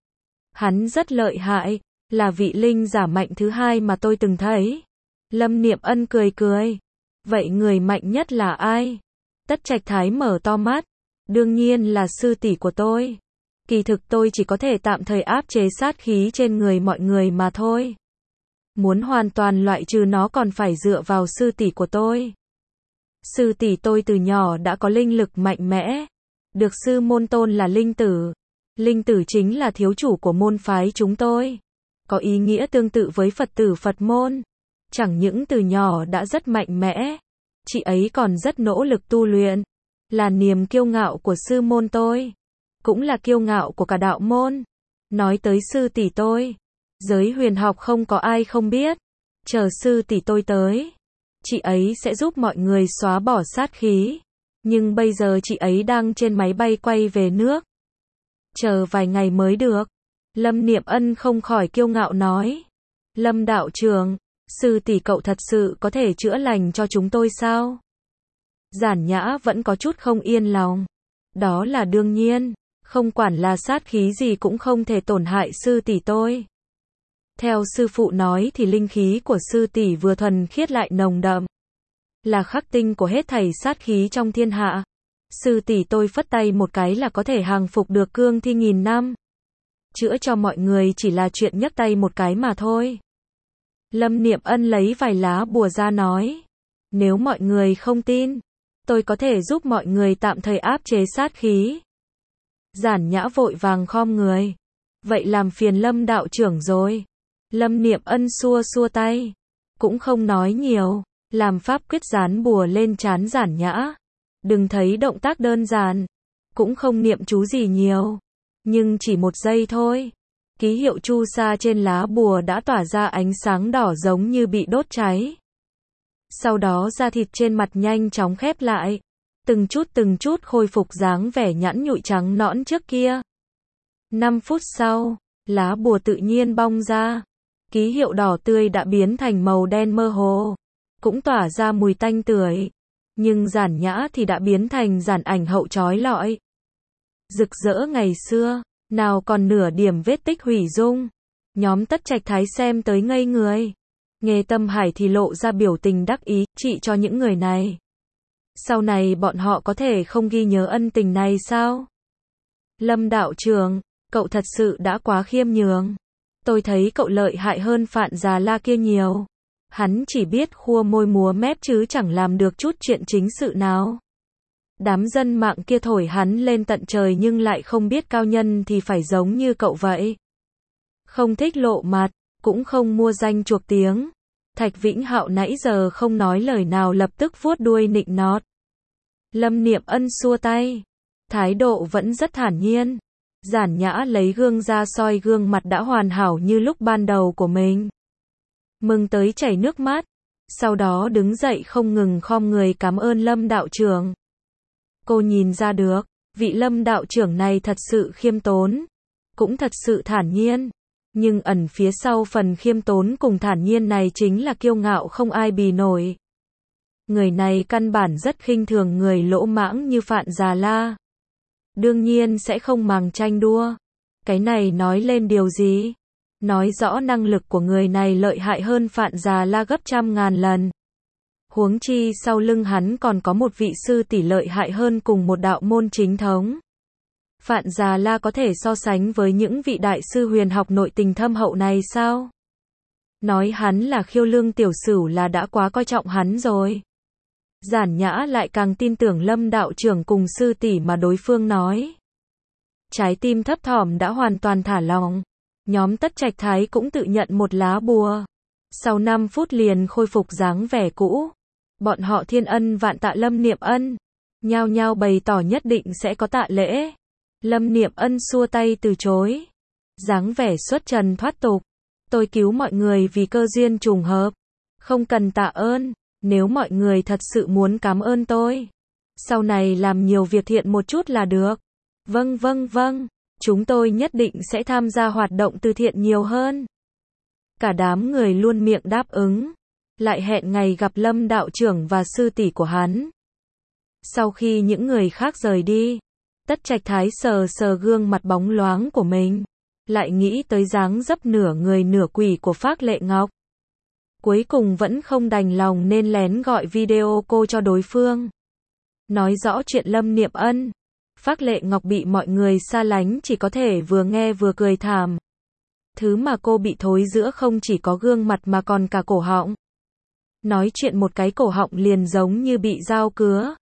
Hắn rất lợi hại, là vị linh giả mạnh thứ hai mà tôi từng thấy. Lâm Niệm Ân cười cười. Vậy người mạnh nhất là ai? Tất Trạch Thái mở to mắt. Đương nhiên là sư tỷ của tôi. Kỳ thực tôi chỉ có thể tạm thời áp chế sát khí trên người mọi người mà thôi. Muốn hoàn toàn loại trừ nó còn phải dựa vào sư tỷ của tôi. Sư tỷ tôi từ nhỏ đã có linh lực mạnh mẽ. Được sư môn tôn là linh tử. Linh tử chính là thiếu chủ của môn phái chúng tôi. Có ý nghĩa tương tự với Phật tử Phật môn. Chẳng những từ nhỏ đã rất mạnh mẽ. Chị ấy còn rất nỗ lực tu luyện. Là niềm kiêu ngạo của sư môn tôi. Cũng là kiêu ngạo của cả đạo môn. Nói tới sư tỷ tôi. Giới huyền học không có ai không biết. Chờ sư tỷ tôi tới. Chị ấy sẽ giúp mọi người xóa bỏ sát khí. Nhưng bây giờ chị ấy đang trên máy bay quay về nước. Chờ vài ngày mới được. Lâm Niệm Ân không khỏi kiêu ngạo nói. Lâm đạo trưởng, Sư tỷ cậu thật sự có thể chữa lành cho chúng tôi sao? Giản Nhã vẫn có chút không yên lòng. Đó là đương nhiên, không quản là sát khí gì cũng không thể tổn hại sư tỷ tôi. Theo sư phụ nói thì linh khí của sư tỷ vừa thuần khiết lại nồng đậm, là khắc tinh của hết thảy sát khí trong thiên hạ. Sư tỷ tôi phất tay một cái là có thể hàng phục được cương thi nghìn năm. Chữa cho mọi người chỉ là chuyện nhấc tay một cái mà thôi. Lâm Niệm Ân lấy vài lá bùa ra nói. Nếu mọi người không tin, tôi có thể giúp mọi người tạm thời áp chế sát khí. Giản Nhã vội vàng khom người. Vậy làm phiền Lâm đạo trưởng rồi. Lâm Niệm Ân xua xua tay. Cũng không nói nhiều. Làm pháp quyết dán bùa lên trán Giản Nhã. Đừng thấy động tác đơn giản. Cũng không niệm chú gì nhiều. Nhưng chỉ một giây thôi. Ký hiệu chu sa trên lá bùa đã tỏa ra ánh sáng đỏ giống như bị đốt cháy. Sau đó da thịt trên mặt nhanh chóng khép lại. Từng chút từng chút khôi phục dáng vẻ nhẵn nhụi trắng nõn trước kia. năm phút sau, lá bùa tự nhiên bong ra. Ký hiệu đỏ tươi đã biến thành màu đen mơ hồ. Cũng tỏa ra mùi tanh tưởi. Nhưng Giản Nhã thì đã biến thành giản ảnh hậu chói lọi. Rực rỡ ngày xưa, nào còn nửa điểm vết tích hủy dung. Nhóm Tất Trạch Thái xem tới ngây người. Nghe Tâm Hải thì lộ ra biểu tình đắc ý, trị cho những người này. Sau này bọn họ có thể không ghi nhớ ân tình này sao? Lâm đạo trưởng, cậu thật sự đã quá khiêm nhường. Tôi thấy cậu lợi hại hơn Phạn Già La kia nhiều. Hắn chỉ biết khua môi múa mép chứ chẳng làm được chút chuyện chính sự nào. Đám dân mạng kia thổi hắn lên tận trời nhưng lại không biết cao nhân thì phải giống như cậu vậy. Không thích lộ mặt, cũng không mua danh chuộc tiếng. Thạch Vĩnh Hạo nãy giờ không nói lời nào lập tức vuốt đuôi nịnh nọt. Lâm Niệm Ân xua tay. Thái độ vẫn rất thản nhiên. Giản Nhã lấy gương ra soi gương mặt đã hoàn hảo như lúc ban đầu của mình. Mừng tới chảy nước mắt. Sau đó đứng dậy không ngừng khom người cảm ơn Lâm đạo trưởng. Cô nhìn ra được, vị Lâm đạo trưởng này thật sự khiêm tốn. Cũng thật sự thản nhiên. Nhưng ẩn phía sau phần khiêm tốn cùng thản nhiên này chính là kiêu ngạo không ai bì nổi. Người này căn bản rất khinh thường người lỗ mãng như Phạn Già La. Đương nhiên sẽ không màng tranh đua. Cái này nói lên điều gì? Nói rõ năng lực của người này lợi hại hơn Phạn Già La gấp trăm ngàn lần. Huống chi sau lưng hắn còn có một vị sư tỷ lợi hại hơn cùng một đạo môn chính thống. Phạn Già La có thể so sánh với những vị đại sư huyền học nội tình thâm hậu này sao? Nói hắn là khiêu lương tiểu sửu là đã quá coi trọng hắn rồi. Giản Nhã lại càng tin tưởng Lâm đạo trưởng cùng sư tỷ mà đối phương nói. Trái tim thấp thỏm đã hoàn toàn thả lỏng. Nhóm Tất Trạch Thái cũng tự nhận một lá bùa. Sau năm phút liền khôi phục dáng vẻ cũ. Bọn họ thiên ân vạn tạ Lâm Niệm Ân. Nhao nhao bày tỏ nhất định sẽ có tạ lễ. Lâm Niệm Ân xua tay từ chối. Dáng vẻ xuất trần thoát tục. Tôi cứu mọi người vì cơ duyên trùng hợp. Không cần tạ ơn. Nếu mọi người thật sự muốn cảm ơn tôi, sau này làm nhiều việc thiện một chút là được. Vâng vâng vâng, chúng tôi nhất định sẽ tham gia hoạt động từ thiện nhiều hơn. Cả đám người luôn miệng đáp ứng. Lại hẹn ngày gặp Lâm đạo trưởng và sư tỷ của hắn. Sau khi những người khác rời đi, Tất Trạch Thái sờ sờ gương mặt bóng loáng của mình. Lại nghĩ tới dáng dấp nửa người nửa quỷ của Phác Lệ Ngọc. Cuối cùng vẫn không đành lòng nên lén gọi video cô cho đối phương. Nói rõ chuyện Lâm Niệm Ân. Phác Lệ Ngọc bị mọi người xa lánh chỉ có thể vừa nghe vừa cười thảm. Thứ mà cô bị thối giữa không chỉ có gương mặt mà còn cả cổ họng. Nói chuyện một cái cổ họng liền giống như bị dao cứa.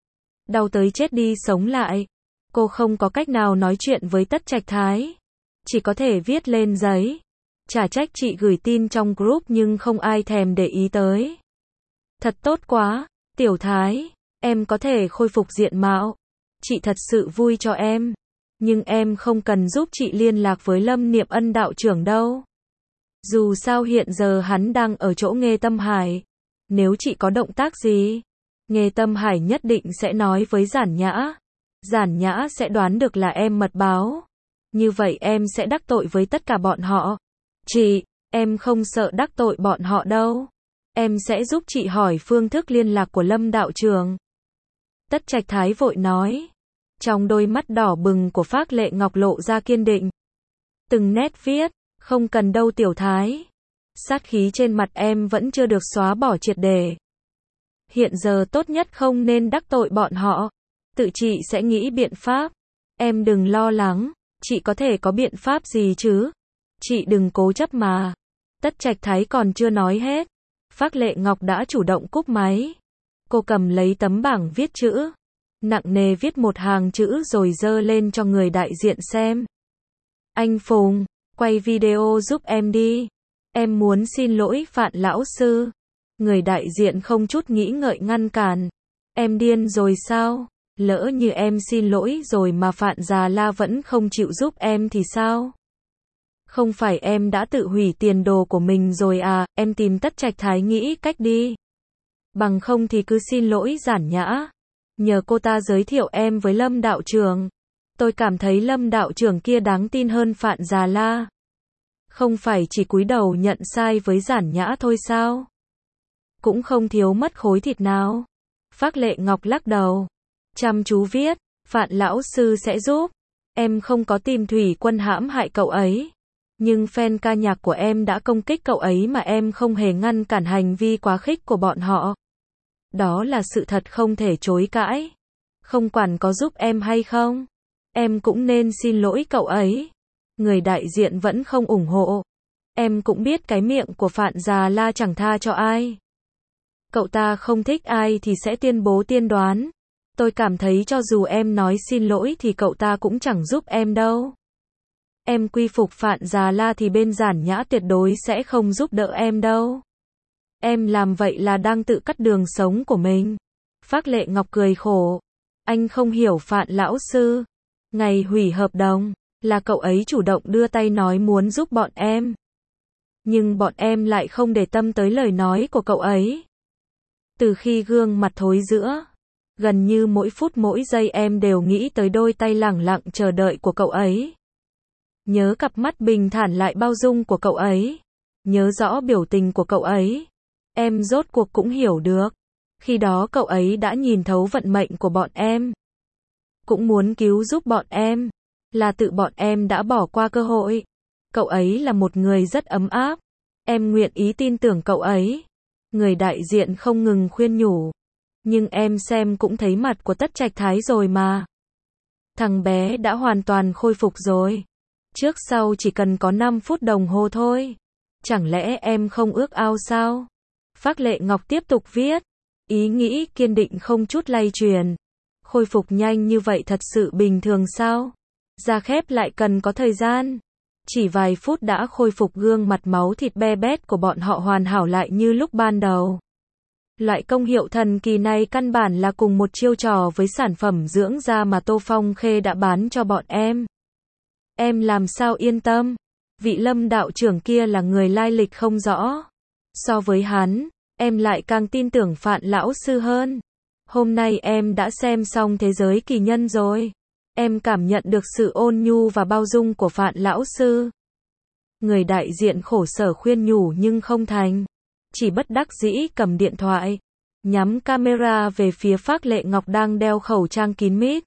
Đau tới chết đi sống lại. Cô không có cách nào nói chuyện với Tất Trạch Thái. Chỉ có thể viết lên giấy. Chả trách chị gửi tin trong group nhưng không ai thèm để ý tới. Thật tốt quá, Tiểu Thái, em có thể khôi phục diện mạo. Chị thật sự vui cho em. Nhưng em không cần giúp chị liên lạc với Lâm Niệm Ân đạo trưởng đâu. Dù sao hiện giờ hắn đang ở chỗ Nghê Tâm Hải. Nếu chị có động tác gì, Nghê Tâm Hải nhất định sẽ nói với Giản Nhã. Giản Nhã sẽ đoán được là em mật báo. Như vậy em sẽ đắc tội với tất cả bọn họ. Chị, Em không sợ đắc tội bọn họ đâu. Em sẽ giúp chị hỏi phương thức liên lạc của Lâm đạo trưởng. Tất Trạch Thái vội nói. Trong đôi mắt đỏ bừng của Phác Lệ Ngọc lộ ra kiên định. Từng nét viết, không cần đâu Tiểu Thái. Sát khí trên mặt em vẫn chưa được xóa bỏ triệt để. Hiện giờ tốt nhất không nên đắc tội bọn họ. Tự chị sẽ nghĩ biện pháp. Em đừng lo lắng, chị có thể có biện pháp gì chứ? Chị đừng cố chấp mà. Tất Trạch Thái còn chưa nói hết. Phác Lệ Ngọc đã chủ động cúp máy. Cô cầm lấy tấm bảng viết chữ. Nặng nề viết một hàng chữ rồi giơ lên cho người đại diện xem. Anh Phùng, quay video giúp em đi. Em muốn xin lỗi Phạn lão sư. Người đại diện không chút nghĩ ngợi ngăn cản. Em điên rồi sao? Lỡ như em xin lỗi rồi mà Phạn già La vẫn không chịu giúp em thì sao? Không phải em đã tự hủy tiền đồ của mình rồi à? Em tìm Tất Trạch Thái nghĩ cách đi. Bằng không thì cứ xin lỗi Giản Nhã. Nhờ cô ta giới thiệu em với Lâm đạo trưởng. Tôi cảm thấy Lâm đạo trưởng kia đáng tin hơn Phạn già La. Không phải chỉ cúi đầu nhận sai với Giản Nhã thôi sao? Cũng không thiếu mất khối thịt nào. Phác Lệ Ngọc lắc đầu. Chăm chú viết, Phạn lão sư sẽ giúp. Em không có tìm Thủy Quân hãm hại cậu ấy. Nhưng fan ca nhạc của em đã công kích cậu ấy mà em không hề ngăn cản hành vi quá khích của bọn họ. Đó là sự thật không thể chối cãi. Không quản có giúp em hay không, em cũng nên xin lỗi cậu ấy. Người đại diện vẫn không ủng hộ. Em cũng biết cái miệng của Phạn già La chẳng tha cho ai. Cậu ta không thích ai thì sẽ tuyên bố tiên đoán. Tôi cảm thấy cho dù em nói xin lỗi thì cậu ta cũng chẳng giúp em đâu. Em quy phục Phạn già La thì bên Giản Nhã tuyệt đối sẽ không giúp đỡ em đâu. Em làm vậy là đang tự cắt đường sống của mình. Phác Lệ Ngọc cười khổ. Anh không hiểu Phạn lão sư. Ngày hủy hợp đồng, là cậu ấy chủ động đưa tay nói muốn giúp bọn em. Nhưng bọn em lại không để tâm tới lời nói của cậu ấy. Từ khi gương mặt thối rữa, gần như mỗi phút mỗi giây em đều nghĩ tới đôi tay lẳng lặng chờ đợi của cậu ấy. Nhớ cặp mắt bình thản lại bao dung của cậu ấy. Nhớ rõ biểu tình của cậu ấy. Em rốt cuộc cũng hiểu được. Khi đó cậu ấy đã nhìn thấu vận mệnh của bọn em. Cũng muốn cứu giúp bọn em. Là tự bọn em đã bỏ qua cơ hội. Cậu ấy là một người rất ấm áp. Em nguyện ý tin tưởng cậu ấy. Người đại diện không ngừng khuyên nhủ. Nhưng em xem cũng thấy mặt của Tất Trạch Thái rồi mà. Thằng bé đã hoàn toàn khôi phục rồi. Trước sau chỉ cần có năm phút đồng hồ thôi. Chẳng lẽ em không ước ao sao? Phác Lệ Ngọc tiếp tục viết. Ý nghĩ kiên định không chút lay chuyển. Khôi phục nhanh như vậy thật sự bình thường sao? Da khép lại cần có thời gian. Chỉ vài phút đã khôi phục gương mặt máu thịt be bét của bọn họ hoàn hảo lại như lúc ban đầu. Loại công hiệu thần kỳ này căn bản là cùng một chiêu trò với sản phẩm dưỡng da mà Tô Phong Khê đã bán cho bọn em. Em làm sao yên tâm? Vị Lâm đạo trưởng kia là người lai lịch không rõ. So với hắn, em lại càng tin tưởng Phạn lão sư hơn. Hôm nay em đã xem xong Thế giới kỳ nhân rồi. Em cảm nhận được sự ôn nhu và bao dung của Phạn lão sư. Người đại diện khổ sở khuyên nhủ nhưng không thành. Chỉ bất đắc dĩ cầm điện thoại, nhắm camera về phía Phác Lệ Ngọc đang đeo khẩu trang kín mít.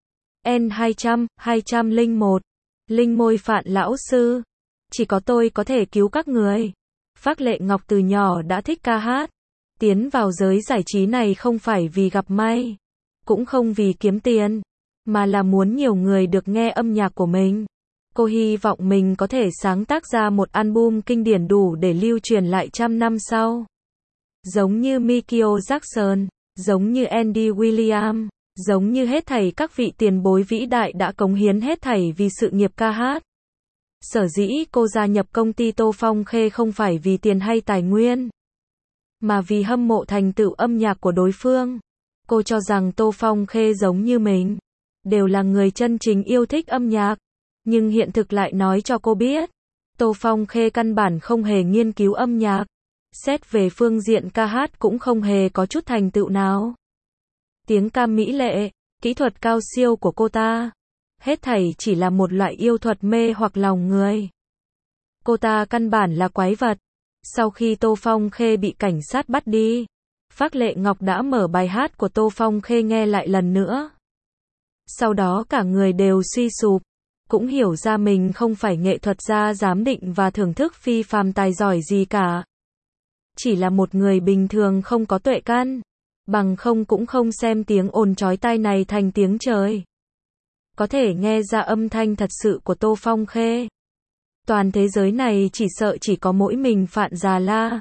N hai trăm, hai trăm lẻ một. Linh môi Phạn lão sư. Chỉ có tôi có thể cứu các người. Phác Lệ Ngọc từ nhỏ đã thích ca hát. Tiến vào giới giải trí này không phải vì gặp may. Cũng không vì kiếm tiền. Mà là muốn nhiều người được nghe âm nhạc của mình. Cô hy vọng mình có thể sáng tác ra một album kinh điển đủ để lưu truyền lại trăm năm sau. Giống như Michael Jackson, giống như Andy Williams, giống như hết thảy các vị tiền bối vĩ đại đã cống hiến hết thảy vì sự nghiệp ca hát. Sở dĩ cô gia nhập công ty Tô Phong Khê không phải vì tiền hay tài nguyên, mà vì hâm mộ thành tựu âm nhạc của đối phương. Cô cho rằng Tô Phong Khê giống như mình, đều là người chân chính yêu thích âm nhạc. Nhưng hiện thực lại nói cho cô biết, Tô Phong Khê căn bản không hề nghiên cứu âm nhạc. Xét về phương diện ca hát cũng không hề có chút thành tựu nào. Tiếng ca mỹ lệ, kỹ thuật cao siêu của cô ta, hết thảy chỉ là một loại yêu thuật mê hoặc lòng người. Cô ta căn bản là quái vật. Sau khi Tô Phong Khê bị cảnh sát bắt đi, Phác Lệ Ngọc đã mở bài hát của Tô Phong Khê nghe lại lần nữa. Sau đó cả người đều suy sụp, cũng hiểu ra mình không phải nghệ thuật gia giám định và thưởng thức phi phàm tài giỏi gì cả. Chỉ là một người bình thường không có tuệ căn, bằng không cũng không xem tiếng ồn chói tai này thành tiếng trời. Có thể nghe ra âm thanh thật sự của Tô Phong Khê. Toàn thế giới này chỉ sợ chỉ có mỗi mình Phạn Già La.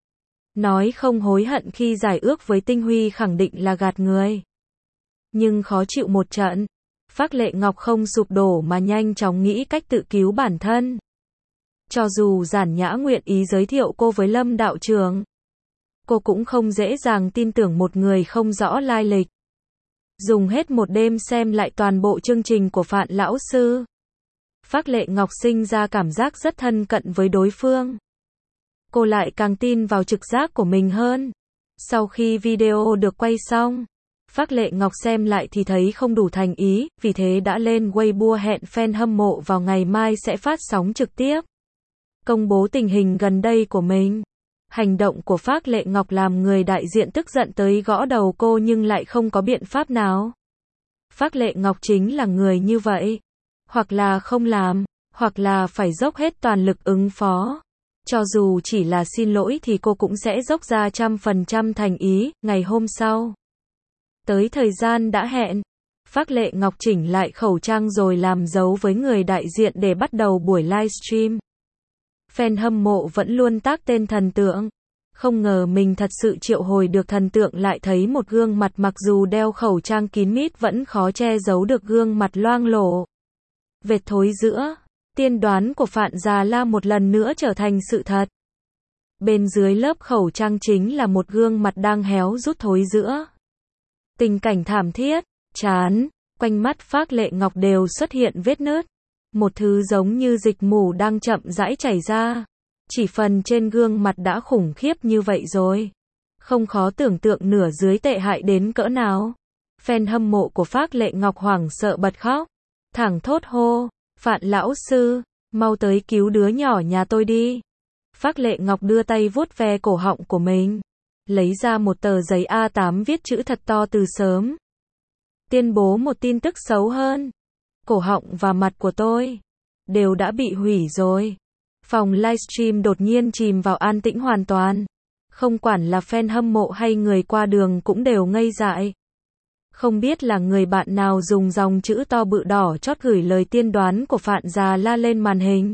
Nói không hối hận khi giải ước với Tinh Huy khẳng định là gạt người. Nhưng khó chịu một trận, Phác Lệ Ngọc không sụp đổ mà nhanh chóng nghĩ cách tự cứu bản thân. Cho dù Giản Nhã nguyện ý giới thiệu cô với Lâm đạo trưởng, cô cũng không dễ dàng tin tưởng một người không rõ lai lịch. Dùng hết một đêm xem lại toàn bộ chương trình của Phạn lão sư, Phác Lệ Ngọc sinh ra cảm giác rất thân cận với đối phương. Cô lại càng tin vào trực giác của mình hơn. Sau khi video được quay xong, Phác Lệ Ngọc xem lại thì thấy không đủ thành ý, vì thế đã lên Weibo hẹn fan hâm mộ vào ngày mai sẽ phát sóng trực tiếp, công bố tình hình gần đây của mình. Hành động của Phác Lệ Ngọc làm người đại diện tức giận tới gõ đầu cô nhưng lại không có biện pháp nào. Phác Lệ Ngọc chính là người như vậy. Hoặc là không làm, hoặc là phải dốc hết toàn lực ứng phó. Cho dù chỉ là xin lỗi thì cô cũng sẽ dốc ra trăm phần trăm thành ý. Ngày hôm sau, tới thời gian đã hẹn, Phác Lệ Ngọc chỉnh lại khẩu trang rồi làm dấu với người đại diện để bắt đầu buổi livestream. Fan hâm mộ vẫn luôn tác tên thần tượng. Không ngờ mình thật sự triệu hồi được thần tượng, lại thấy một gương mặt mặc dù đeo khẩu trang kín mít vẫn khó che giấu được gương mặt loang lổ. Vệt thối giữa, tiên đoán của Phạn Già La một lần nữa trở thành sự thật. Bên dưới lớp khẩu trang chính là một gương mặt đang héo rút thối giữa. Tình cảnh thảm thiết, chán, quanh mắt Phác Lệ Ngọc đều xuất hiện vết nứt. Một thứ giống như dịch mù đang chậm rãi chảy ra. Chỉ phần trên gương mặt đã khủng khiếp như vậy rồi. Không khó tưởng tượng nửa dưới tệ hại đến cỡ nào. Fan hâm mộ của Phác Lệ Ngọc hoảng sợ bật khóc. Thẳng thốt hô, Phạn lão sư, mau tới cứu đứa nhỏ nhà tôi đi. Phác Lệ Ngọc đưa tay vuốt ve cổ họng của mình, lấy ra một tờ giấy A tám viết chữ thật to từ sớm. Tuyên bố một tin tức xấu hơn. Cổ họng và mặt của tôi đều đã bị hủy rồi. Phòng livestream đột nhiên chìm vào an tĩnh hoàn toàn. Không quản là fan hâm mộ hay người qua đường cũng đều ngây dại. Không biết là người bạn nào dùng dòng chữ to bự đỏ chót gửi lời tiên đoán của Phạn Già La lên màn hình.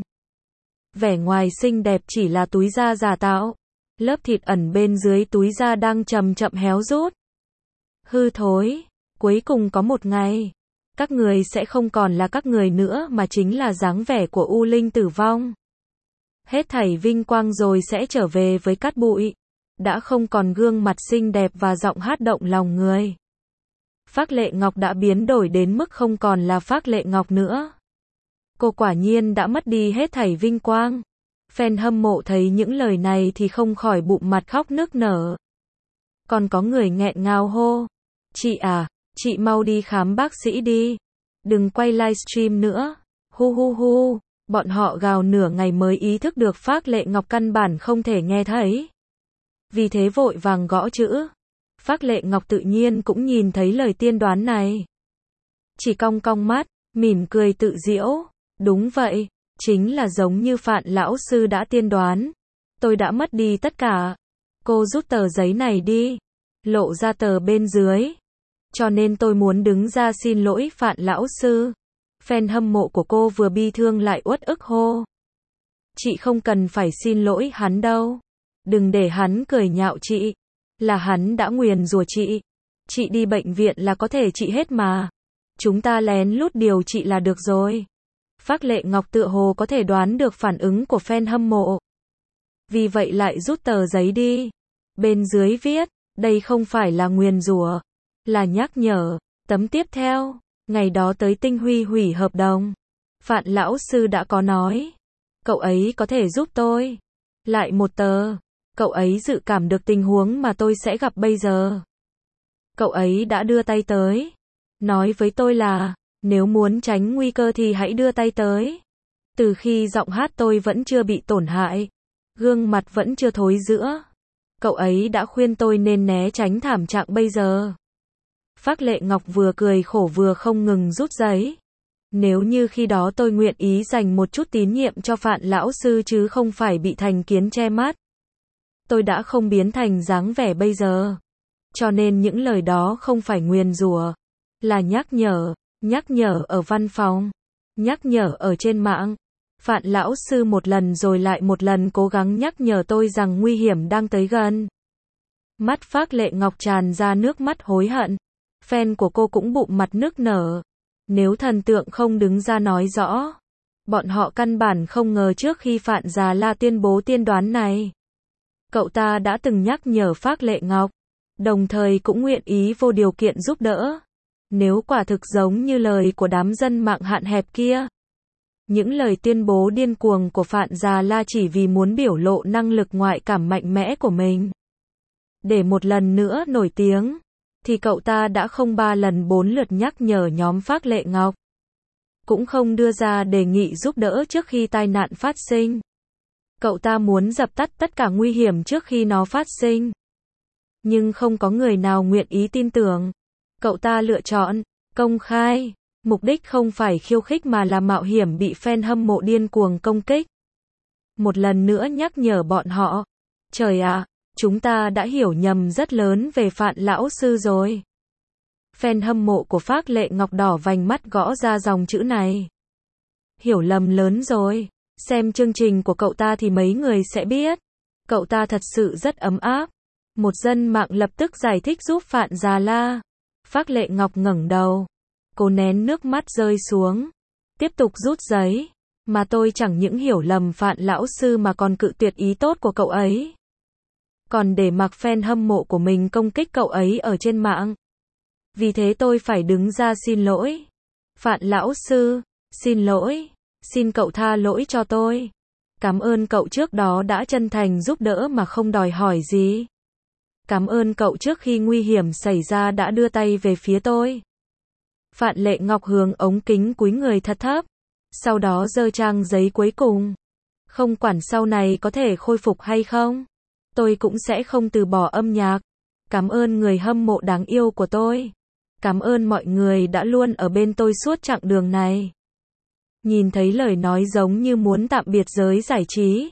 Vẻ ngoài xinh đẹp chỉ là túi da giả tạo. Lớp thịt ẩn bên dưới túi da đang chậm chậm héo rút. Hư thối. Cuối cùng có một ngày, các người sẽ không còn là các người nữa mà chính là dáng vẻ của U Linh tử vong. Hết thảy vinh quang rồi sẽ trở về với cát bụi. Đã không còn gương mặt xinh đẹp và giọng hát động lòng người. Phác Lệ Ngọc đã biến đổi đến mức không còn là Phác Lệ Ngọc nữa. Cô quả nhiên đã mất đi hết thảy vinh quang. Fan hâm mộ thấy những lời này thì không khỏi bụng mặt khóc nức nở. Còn có người nghẹn ngào hô. Chị à, chị mau đi khám bác sĩ đi. Đừng quay livestream nữa. Hu hu hu. Bọn họ gào nửa ngày mới ý thức được Phác Lệ Ngọc căn bản không thể nghe thấy. Vì thế vội vàng gõ chữ. Phác Lệ Ngọc tự nhiên cũng nhìn thấy lời tiên đoán này. Chỉ cong cong mắt, mỉm cười tự giễu. Đúng vậy, chính là giống như Phạn lão sư đã tiên đoán. Tôi đã mất đi tất cả. Cô rút tờ giấy này đi. Lộ ra tờ bên dưới. Cho nên tôi muốn đứng ra xin lỗi Phạn lão sư. Fan hâm mộ của cô vừa bi thương lại uất ức hô. Chị không cần phải xin lỗi hắn đâu. Đừng để hắn cười nhạo chị. Là hắn đã nguyền rủa chị. Chị đi bệnh viện là có thể trị hết mà. Chúng ta lén lút điều trị là được rồi. Phác Lệ Ngọc tựa hồ có thể đoán được phản ứng của fan hâm mộ. Vì vậy lại rút tờ giấy đi. Bên dưới viết, đây không phải là nguyền rủa, là nhắc nhở. Tấm tiếp theo, ngày đó tới Tinh Huy hủy hợp đồng. Phạn lão sư đã có nói. Cậu ấy có thể giúp tôi. Lại một tờ. Cậu ấy dự cảm được tình huống mà tôi sẽ gặp bây giờ. Cậu ấy đã đưa tay tới. Nói với tôi là, nếu muốn tránh nguy cơ thì hãy đưa tay tới. Từ khi giọng hát tôi vẫn chưa bị tổn hại, gương mặt vẫn chưa thối rữa, cậu ấy đã khuyên tôi nên né tránh thảm trạng bây giờ. Phác Lệ Ngọc vừa cười khổ vừa không ngừng rút giấy. Nếu như khi đó tôi nguyện ý dành một chút tín nhiệm cho Phạn lão sư chứ không phải bị thành kiến che mắt, tôi đã không biến thành dáng vẻ bây giờ. Cho nên những lời đó không phải nguyền rủa, là nhắc nhở, nhắc nhở ở văn phòng, nhắc nhở ở trên mạng. Phạn lão sư một lần rồi lại một lần cố gắng nhắc nhở tôi rằng nguy hiểm đang tới gần. Mắt Phác Lệ Ngọc tràn ra nước mắt hối hận. Fan của cô cũng bụng mặt nức nở. Nếu thần tượng không đứng ra nói rõ, bọn họ căn bản không ngờ trước khi Phạn Già La tuyên bố tiên đoán này, cậu ta đã từng nhắc nhở Phác Lệ Ngọc, đồng thời cũng nguyện ý vô điều kiện giúp đỡ. Nếu quả thực giống như lời của đám dân mạng hạn hẹp kia, những lời tuyên bố điên cuồng của Phạn Già La chỉ vì muốn biểu lộ năng lực ngoại cảm mạnh mẽ của mình, để một lần nữa nổi tiếng, thì cậu ta đã không ba lần bốn lượt nhắc nhở nhóm Phác Lệ Ngọc, cũng không đưa ra đề nghị giúp đỡ trước khi tai nạn phát sinh. Cậu ta muốn dập tắt tất cả nguy hiểm trước khi nó phát sinh. Nhưng không có người nào nguyện ý tin tưởng. Cậu ta lựa chọn công khai, mục đích không phải khiêu khích mà là mạo hiểm bị fan hâm mộ điên cuồng công kích. Một lần nữa nhắc nhở bọn họ, trời ạ, chúng ta đã hiểu nhầm rất lớn về Phạn lão sư rồi. Fan hâm mộ của Phác Lệ Ngọc đỏ vành mắt gõ ra dòng chữ này. Hiểu lầm lớn rồi, xem chương trình của cậu ta thì mấy người sẽ biết. Cậu ta thật sự rất ấm áp. Một dân mạng lập tức giải thích giúp Phạn Già La. Phác Lệ Ngọc ngẩng đầu, cô nén nước mắt rơi xuống, tiếp tục rút giấy. Mà tôi chẳng những hiểu lầm Phạn lão sư mà còn cự tuyệt ý tốt của cậu ấy, còn để mặc fan hâm mộ của mình công kích cậu ấy ở trên mạng. Vì thế tôi phải đứng ra xin lỗi. Phạn lão sư, xin lỗi, xin cậu tha lỗi cho tôi. Cảm ơn cậu trước đó đã chân thành giúp đỡ mà không đòi hỏi gì. Cảm ơn cậu trước khi nguy hiểm xảy ra đã đưa tay về phía tôi. Phạn Lệ Ngọc hướng ống kính cúi người thật thấp, sau đó giơ trang giấy cuối cùng. Không quản sau này có thể khôi phục hay không, tôi cũng sẽ không từ bỏ âm nhạc. Cảm ơn người hâm mộ đáng yêu của tôi. Cảm ơn mọi người đã luôn ở bên tôi suốt chặng đường này. Nhìn thấy lời nói giống như muốn tạm biệt giới giải trí.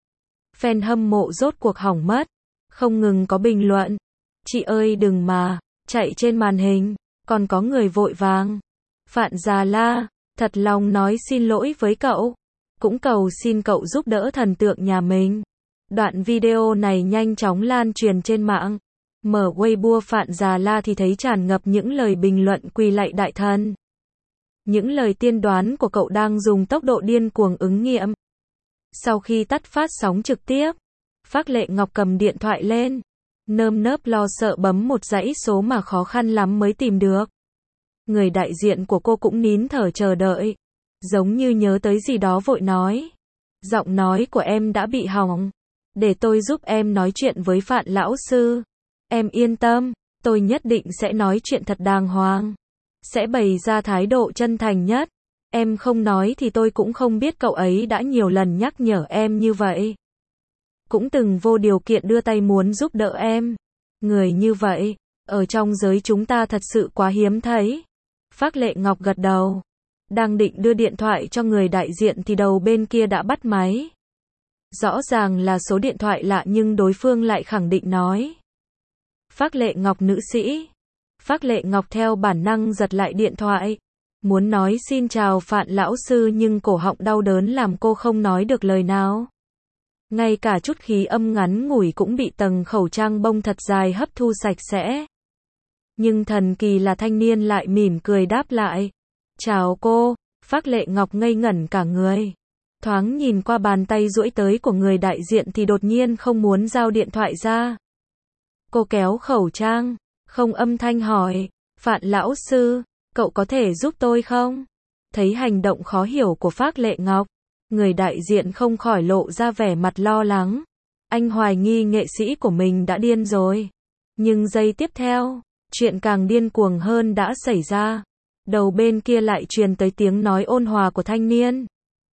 Fan hâm mộ rốt cuộc hỏng mất. Không ngừng có bình luận. Chị ơi đừng mà, chạy trên màn hình, còn có người vội vàng. Phạn Già La, thật lòng nói xin lỗi với cậu. Cũng cầu xin cậu giúp đỡ thần tượng nhà mình. Đoạn video này nhanh chóng lan truyền trên mạng. Mở Weibo Phạn Già La thì thấy tràn ngập những lời bình luận quỳ lạy đại thần. Những lời tiên đoán của cậu đang dùng tốc độ điên cuồng ứng nghiệm. Sau khi tắt phát sóng trực tiếp, Phác Lệ Ngọc cầm điện thoại lên, nơm nớp lo sợ bấm một dãy số mà khó khăn lắm mới tìm được. Người đại diện của cô cũng nín thở chờ đợi, giống như nhớ tới gì đó vội nói. Giọng nói của em đã bị hỏng, để tôi giúp em nói chuyện với Phạn lão sư. Em yên tâm, tôi nhất định sẽ nói chuyện thật đàng hoàng, sẽ bày ra thái độ chân thành nhất. Em không nói thì tôi cũng không biết cậu ấy đã nhiều lần nhắc nhở em như vậy. Cũng từng vô điều kiện đưa tay muốn giúp đỡ em. Người như vậy, ở trong giới chúng ta thật sự quá hiếm thấy. Phác Lệ Ngọc gật đầu. Đang định đưa điện thoại cho người đại diện thì đầu bên kia đã bắt máy. Rõ ràng là số điện thoại lạ nhưng đối phương lại khẳng định nói. Phác Lệ Ngọc nữ sĩ. Phác Lệ Ngọc theo bản năng giật lại điện thoại. Muốn nói xin chào Phạn lão sư nhưng cổ họng đau đớn làm cô không nói được lời nào. Ngay cả chút khí âm ngắn ngủi cũng bị tầng khẩu trang bông thật dài hấp thu sạch sẽ. Nhưng thần kỳ là thanh niên lại mỉm cười đáp lại. Chào cô. Phác Lệ Ngọc ngây ngẩn cả người. Thoáng nhìn qua bàn tay duỗi tới của người đại diện thì đột nhiên không muốn giao điện thoại ra. Cô kéo khẩu trang, không âm thanh hỏi. Phạn lão sư, cậu có thể giúp tôi không? Thấy hành động khó hiểu của Phác Lệ Ngọc, người đại diện không khỏi lộ ra vẻ mặt lo lắng. Anh hoài nghi nghệ sĩ của mình đã điên rồi. Nhưng giây tiếp theo, chuyện càng điên cuồng hơn đã xảy ra. Đầu bên kia lại truyền tới tiếng nói ôn hòa của thanh niên.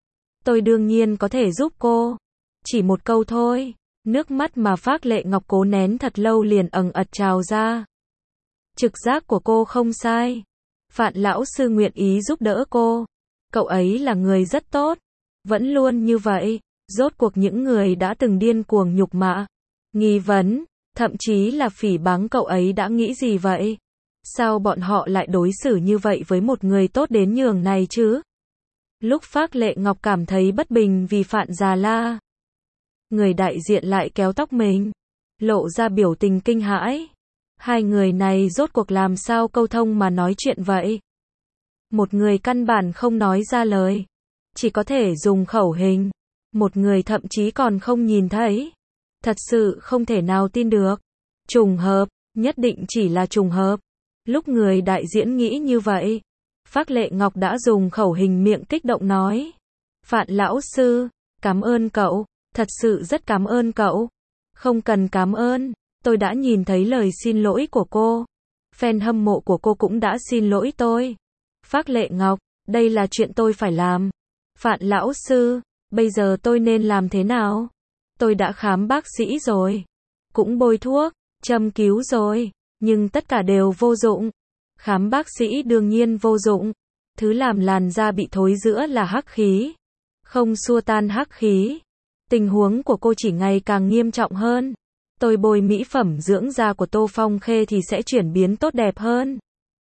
Tôi đương nhiên có thể giúp cô. Chỉ một câu thôi. Nước mắt mà Phác Lệ Ngọc cố nén thật lâu liền ầng ật trào ra. Trực giác của cô không sai. Phạn lão sư nguyện ý giúp đỡ cô. Cậu ấy là người rất tốt. Vẫn luôn như vậy. Rốt cuộc những người đã từng điên cuồng nhục mạ, nghi vấn, thậm chí là phỉ báng cậu ấy đã nghĩ gì vậy? Sao bọn họ lại đối xử như vậy với một người tốt đến nhường này chứ? Lúc Phác Lệ Ngọc cảm thấy bất bình vì Phạn Già La, người đại diện lại kéo tóc mình, lộ ra biểu tình kinh hãi. Hai người này rốt cuộc làm sao câu thông mà nói chuyện vậy? Một người căn bản không nói ra lời, chỉ có thể dùng khẩu hình. Một người thậm chí còn không nhìn thấy. Thật sự không thể nào tin được. Trùng hợp, nhất định chỉ là trùng hợp. Lúc người đại diễn nghĩ như vậy, Phác Lệ Ngọc đã dùng khẩu hình miệng kích động nói. Phạn lão sư, cảm ơn cậu, thật sự rất cảm ơn cậu. Không cần cảm ơn, tôi đã nhìn thấy lời xin lỗi của cô. Fan hâm mộ của cô cũng đã xin lỗi tôi. Phác Lệ Ngọc, đây là chuyện tôi phải làm. Phạn lão sư, bây giờ tôi nên làm thế nào? Tôi đã khám bác sĩ rồi, cũng bôi thuốc, châm cứu rồi, nhưng tất cả đều vô dụng. Khám bác sĩ đương nhiên vô dụng. Thứ làm làn da bị thối rữa là hắc khí. Không xua tan hắc khí. Tình huống của cô chỉ ngày càng nghiêm trọng hơn. Tôi bôi mỹ phẩm dưỡng da của Tô Phong Khê thì sẽ chuyển biến tốt đẹp hơn.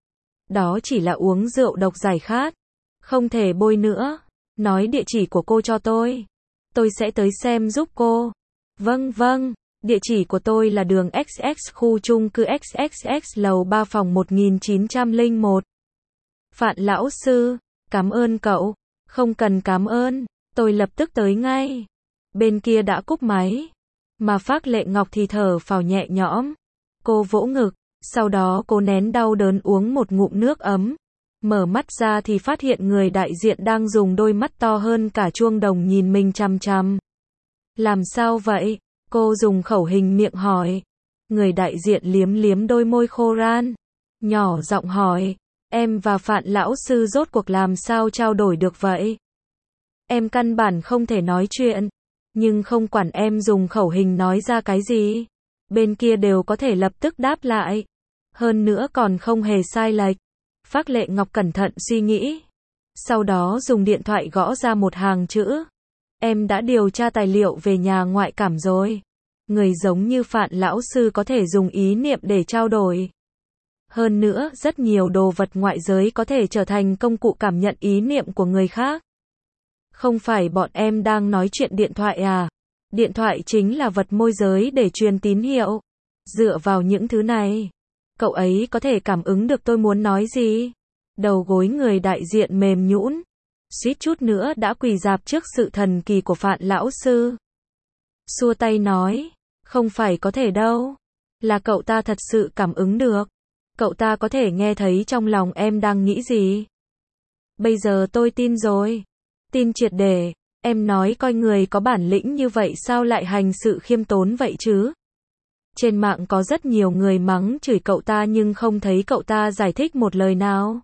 Đó chỉ là uống rượu độc giải khát. Không thể bôi nữa. Nói địa chỉ của cô cho tôi. Tôi sẽ tới xem giúp cô. Vâng vâng, địa chỉ của tôi là đường ích ích khu chung cư ích ích ích lầu ba phòng một nghìn chín trăm lẻ một. Phạn lão sư, cảm ơn cậu. Không cần cảm ơn, tôi lập tức tới ngay. Bên kia đã cúp máy. Mà Phác Lệ Ngọc thì thở phào nhẹ nhõm. Cô vỗ ngực, sau đó cô nén đau đớn uống một ngụm nước ấm. Mở mắt ra thì phát hiện người đại diện đang dùng đôi mắt to hơn cả chuông đồng nhìn mình chằm chằm. Làm sao vậy? Cô dùng khẩu hình miệng hỏi. Người đại diện liếm liếm đôi môi khô ran. Nhỏ giọng hỏi. Em và Phạn lão sư rốt cuộc làm sao trao đổi được vậy? Em căn bản không thể nói chuyện. Nhưng không quản em dùng khẩu hình nói ra cái gì. Bên kia đều có thể lập tức đáp lại. Hơn nữa còn không hề sai lệch. Phác Lệ Ngọc cẩn thận suy nghĩ. Sau đó dùng điện thoại gõ ra một hàng chữ. Em đã điều tra tài liệu về nhà ngoại cảm rồi. Người giống như Phạn lão sư có thể dùng ý niệm để trao đổi. Hơn nữa, rất nhiều đồ vật ngoại giới có thể trở thành công cụ cảm nhận ý niệm của người khác. Không phải bọn em đang nói chuyện điện thoại à? Điện thoại chính là vật môi giới để truyền tín hiệu. Dựa vào những thứ này, cậu ấy có thể cảm ứng được tôi muốn nói gì. Đầu gối người đại diện mềm nhũn, suýt chút nữa đã quỳ rạp trước sự thần kỳ của Phạn lão sư. Xua tay nói, không phải có thể đâu. Là cậu ta thật sự cảm ứng được. Cậu ta có thể nghe thấy trong lòng em đang nghĩ gì. Bây giờ tôi tin rồi. Tin triệt để. Em nói coi người có bản lĩnh như vậy sao lại hành sự khiêm tốn vậy chứ? Trên mạng có rất nhiều người mắng chửi cậu ta nhưng không thấy cậu ta giải thích một lời nào.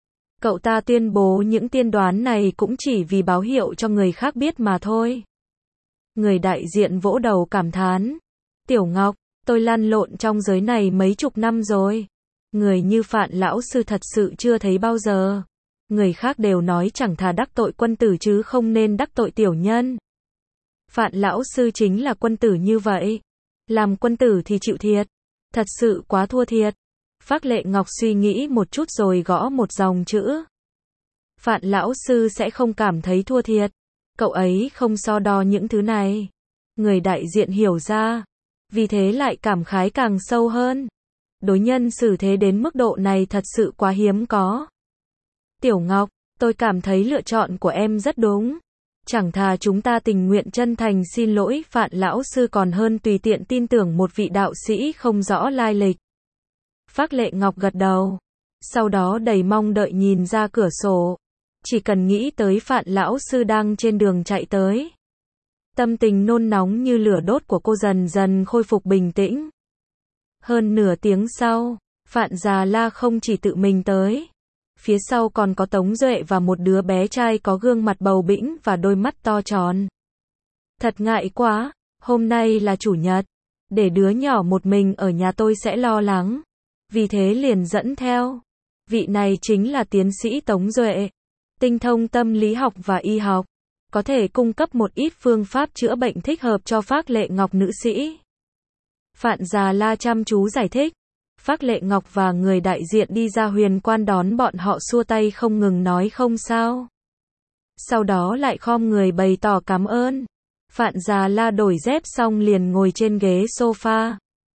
Cậu ta tuyên bố những tiên đoán này cũng chỉ vì báo hiệu cho người khác biết mà thôi. Người đại diện vỗ đầu cảm thán. Tiểu Ngọc, tôi lăn lộn trong giới này mấy chục năm rồi. Người như Phạn lão sư thật sự chưa thấy bao giờ. Người khác đều nói chẳng thà đắc tội quân tử chứ không nên đắc tội tiểu nhân. Phạn lão sư chính là quân tử như vậy. Làm quân tử thì chịu thiệt. Thật sự quá thua thiệt. Phác Lệ Ngọc suy nghĩ một chút rồi gõ một dòng chữ. Phạn lão sư sẽ không cảm thấy thua thiệt. Cậu ấy không so đo những thứ này. Người đại diện hiểu ra. Vì thế lại cảm khái càng sâu hơn. Đối nhân xử thế đến mức độ này thật sự quá hiếm có. Tiểu Ngọc, tôi cảm thấy lựa chọn của em rất đúng. Chẳng thà chúng ta tình nguyện chân thành xin lỗi Phạn lão sư còn hơn tùy tiện tin tưởng một vị đạo sĩ không rõ lai lịch. Phác Lệ Ngọc gật đầu. Sau đó đầy mong đợi nhìn ra cửa sổ. Chỉ cần nghĩ tới Phạn lão sư đang trên đường chạy tới. Tâm tình nôn nóng như lửa đốt của cô dần dần khôi phục bình tĩnh. Hơn nửa tiếng sau, Phạn Già La không chỉ tự mình tới. Phía sau còn có Tống Duệ và một đứa bé trai có gương mặt bầu bĩnh và đôi mắt to tròn. Thật ngại quá, hôm nay là chủ nhật, để đứa nhỏ một mình ở nhà tôi sẽ lo lắng. Vì thế liền dẫn theo. Vị này chính là tiến sĩ Tống Duệ, tinh thông tâm lý học và y học, có thể cung cấp một ít phương pháp chữa bệnh thích hợp cho Phác Lệ Ngọc nữ sĩ. Phạn Già La chăm chú giải thích. Phác Lệ Ngọc và người đại diện đi ra huyền quan đón bọn họ xua tay không ngừng nói không sao. Sau đó lại khom người bày tỏ cảm ơn. Phạn Già La đổi dép xong liền ngồi trên ghế sofa.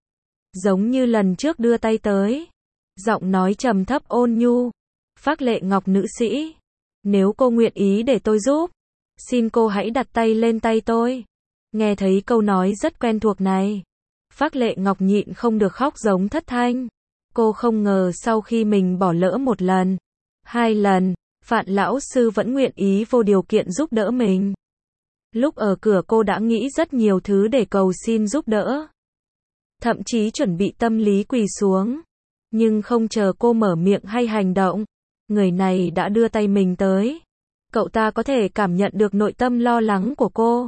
Giống như lần trước đưa tay tới. Giọng nói trầm thấp ôn nhu. Phác Lệ Ngọc nữ sĩ, nếu cô nguyện ý để tôi giúp, xin cô hãy đặt tay lên tay tôi. Nghe thấy câu nói rất quen thuộc này, Phác Lệ Ngọc nhịn không được khóc giống thất thanh. Cô không ngờ sau khi mình bỏ lỡ một lần, hai lần, Phạn lão sư vẫn nguyện ý vô điều kiện giúp đỡ mình. Lúc ở cửa cô đã nghĩ rất nhiều thứ để cầu xin giúp đỡ. Thậm chí chuẩn bị tâm lý quỳ xuống. Nhưng không chờ cô mở miệng hay hành động, người này đã đưa tay mình tới. Cậu ta có thể cảm nhận được nội tâm lo lắng của cô.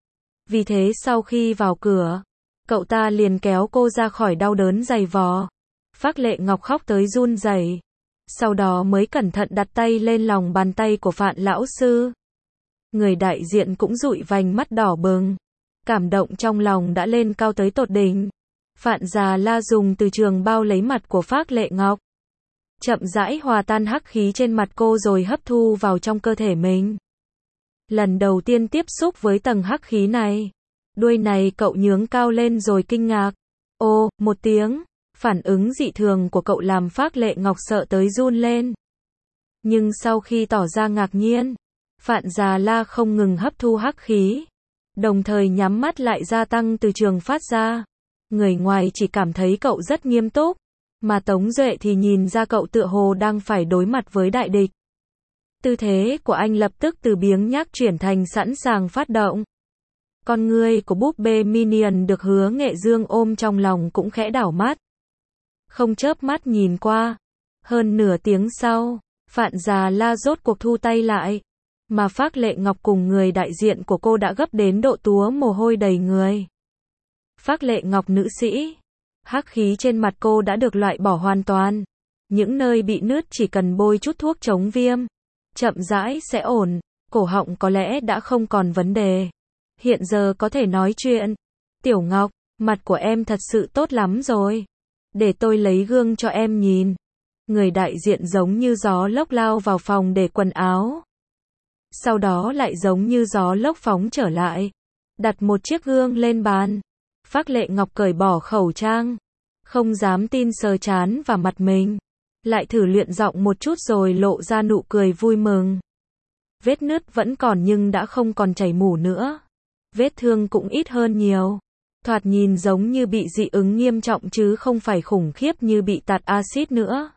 Vì thế sau khi vào cửa, cậu ta liền kéo cô ra khỏi đau đớn dày vò. Phác Lệ Ngọc khóc tới run rẩy. Sau đó mới cẩn thận đặt tay lên lòng bàn tay của Phạn lão sư. Người đại diện cũng dụi vành mắt đỏ bừng. Cảm động trong lòng đã lên cao tới tột đỉnh. Phạn Già La dùng từ trường bao lấy mặt của Phác Lệ Ngọc. Chậm rãi hòa tan hắc khí trên mặt cô rồi hấp thu vào trong cơ thể mình. Lần đầu tiên tiếp xúc với tầng hắc khí này, đuôi này cậu nhướng cao lên rồi kinh ngạc. Ô, một tiếng, phản ứng dị thường của cậu làm Phác Lệ Ngọc sợ tới run lên. Nhưng sau khi tỏ ra ngạc nhiên, Phạn Già La không ngừng hấp thu hắc khí, đồng thời nhắm mắt lại gia tăng từ trường phát ra. Người ngoài chỉ cảm thấy cậu rất nghiêm túc, mà Tống Duệ thì nhìn ra cậu tựa hồ đang phải đối mặt với đại địch. Tư thế của anh lập tức từ biếng nhác chuyển thành sẵn sàng phát động. Con người của búp bê Minion được Hứa Nghệ Dương ôm trong lòng cũng khẽ đảo mắt. Không chớp mắt nhìn qua. Hơn nửa tiếng sau, Phạn Già La rốt cuộc thu tay lại. Mà Phác Lệ Ngọc cùng người đại diện của cô đã gấp đến độ túa mồ hôi đầy người. Phác Lệ Ngọc nữ sĩ, hắc khí trên mặt cô đã được loại bỏ hoàn toàn. Những nơi bị nứt chỉ cần bôi chút thuốc chống viêm, chậm rãi sẽ ổn. Cổ họng có lẽ đã không còn vấn đề. Hiện giờ có thể nói chuyện. Tiểu Ngọc, mặt của em thật sự tốt lắm rồi. Để tôi lấy gương cho em nhìn. Người đại diện giống như gió lốc lao vào phòng để quần áo. Sau đó lại giống như gió lốc phóng trở lại. Đặt một chiếc gương lên bàn. Phác Lệ Ngọc cởi bỏ khẩu trang. Không dám tin sờ trán và mặt mình. Lại thử luyện giọng một chút rồi lộ ra nụ cười vui mừng. Vết nứt vẫn còn nhưng đã không còn chảy mủ nữa. Vết thương cũng ít hơn nhiều. Thoạt nhìn giống như bị dị ứng nghiêm trọng chứ không phải khủng khiếp như bị tạt axit nữa.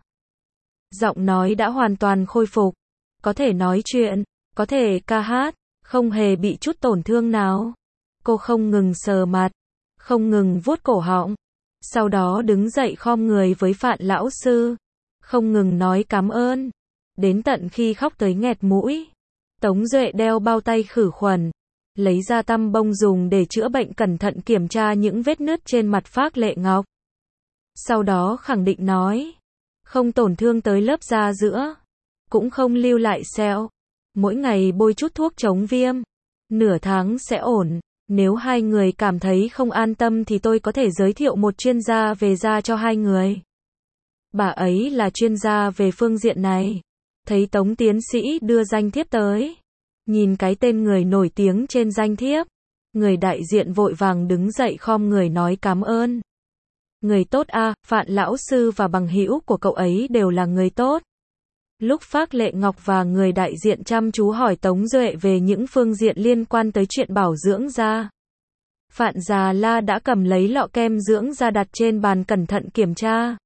Giọng nói đã hoàn toàn khôi phục. Có thể nói chuyện, có thể ca hát, không hề bị chút tổn thương nào. Cô không ngừng sờ mặt, không ngừng vuốt cổ họng. Sau đó đứng dậy khom người với Phạn lão sư. Không ngừng nói cảm ơn. Đến tận khi khóc tới nghẹt mũi. Tống Duệ đeo bao tay khử khuẩn. Lấy ra tăm bông dùng để chữa bệnh cẩn thận kiểm tra những vết nứt trên mặt Phác Lệ Ngọc. Sau đó khẳng định nói. Không tổn thương tới lớp da giữa. Cũng không lưu lại sẹo. Mỗi ngày bôi chút thuốc chống viêm. Nửa tháng sẽ ổn. Nếu hai người cảm thấy không an tâm thì tôi có thể giới thiệu một chuyên gia về da cho hai người. Bà ấy là chuyên gia về phương diện này. Thấy Tống tiến sĩ đưa danh thiếp tới. Nhìn cái tên người nổi tiếng trên danh thiếp. Người đại diện vội vàng đứng dậy khom người nói cảm ơn. Người tốt a, à, Phạn lão sư và bằng hữu của cậu ấy đều là người tốt. Lúc Phác Lệ Ngọc và người đại diện chăm chú hỏi Tống Duệ về những phương diện liên quan tới chuyện bảo dưỡng da. Phạn Già La đã cầm lấy lọ kem dưỡng da đặt trên bàn cẩn thận kiểm tra.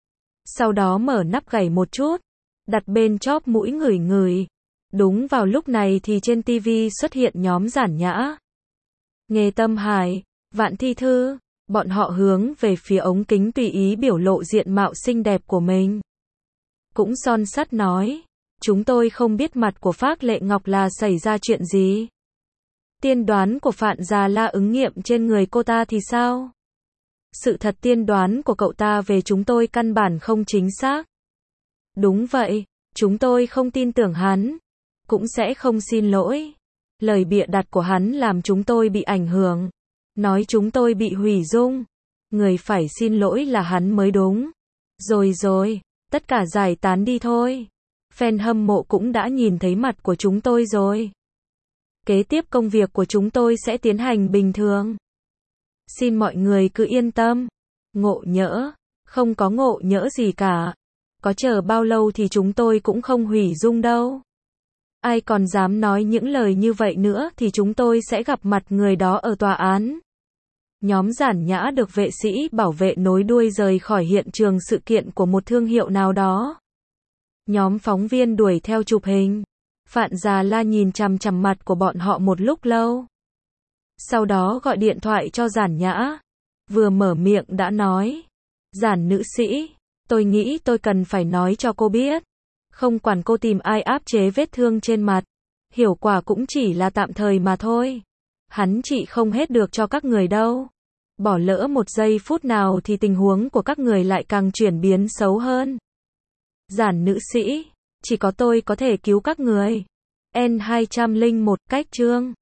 Sau đó mở nắp gảy một chút, đặt bên chóp mũi ngửi ngửi. Đúng vào lúc này thì trên ti vi xuất hiện nhóm Giản Nhã, Nghê Tâm Hải, Vạn Thi Thư. Bọn họ hướng về phía ống kính tùy ý biểu lộ diện mạo xinh đẹp của mình. cũng son sắt nói. Chúng tôi không biết mặt của Phác Lệ Ngọc là xảy ra chuyện gì. Tiên đoán của Phạn Già La ứng nghiệm trên người cô ta thì sao? Sự thật tiên đoán của cậu ta về chúng tôi căn bản không chính xác. Đúng vậy, chúng tôi không tin tưởng hắn, cũng sẽ không xin lỗi. Lời bịa đặt của hắn làm chúng tôi bị ảnh hưởng, nói chúng tôi bị hủy dung. Người phải xin lỗi là hắn mới đúng. Rồi rồi, tất cả giải tán đi thôi. Fan hâm mộ cũng đã nhìn thấy mặt của chúng tôi rồi. Kế tiếp công việc của chúng tôi sẽ tiến hành bình thường. Xin mọi người cứ yên tâm. Ngộ nhỡ, không có ngộ nhỡ gì cả. Có chờ bao lâu thì chúng tôi cũng không hủy dung đâu. Ai còn dám nói những lời như vậy nữa thì chúng tôi sẽ gặp mặt người đó ở tòa án. Nhóm Giản Nhã được vệ sĩ bảo vệ nối đuôi rời khỏi hiện trường sự kiện của một thương hiệu nào đó. Nhóm phóng viên đuổi theo chụp hình. Phạn Già La nhìn chằm chằm mặt của bọn họ một lúc lâu. Sau đó gọi điện thoại cho Giản Nhã. Vừa mở miệng đã nói. Giản nữ sĩ, tôi nghĩ tôi cần phải nói cho cô biết. Không quản cô tìm ai áp chế vết thương trên mặt. Hiệu quả cũng chỉ là tạm thời mà thôi. Hắn trị không hết được cho các người đâu. Bỏ lỡ một giây phút nào thì tình huống của các người lại càng chuyển biến xấu hơn. Giản nữ sĩ, chỉ có tôi có thể cứu các người. N hai không một cách chương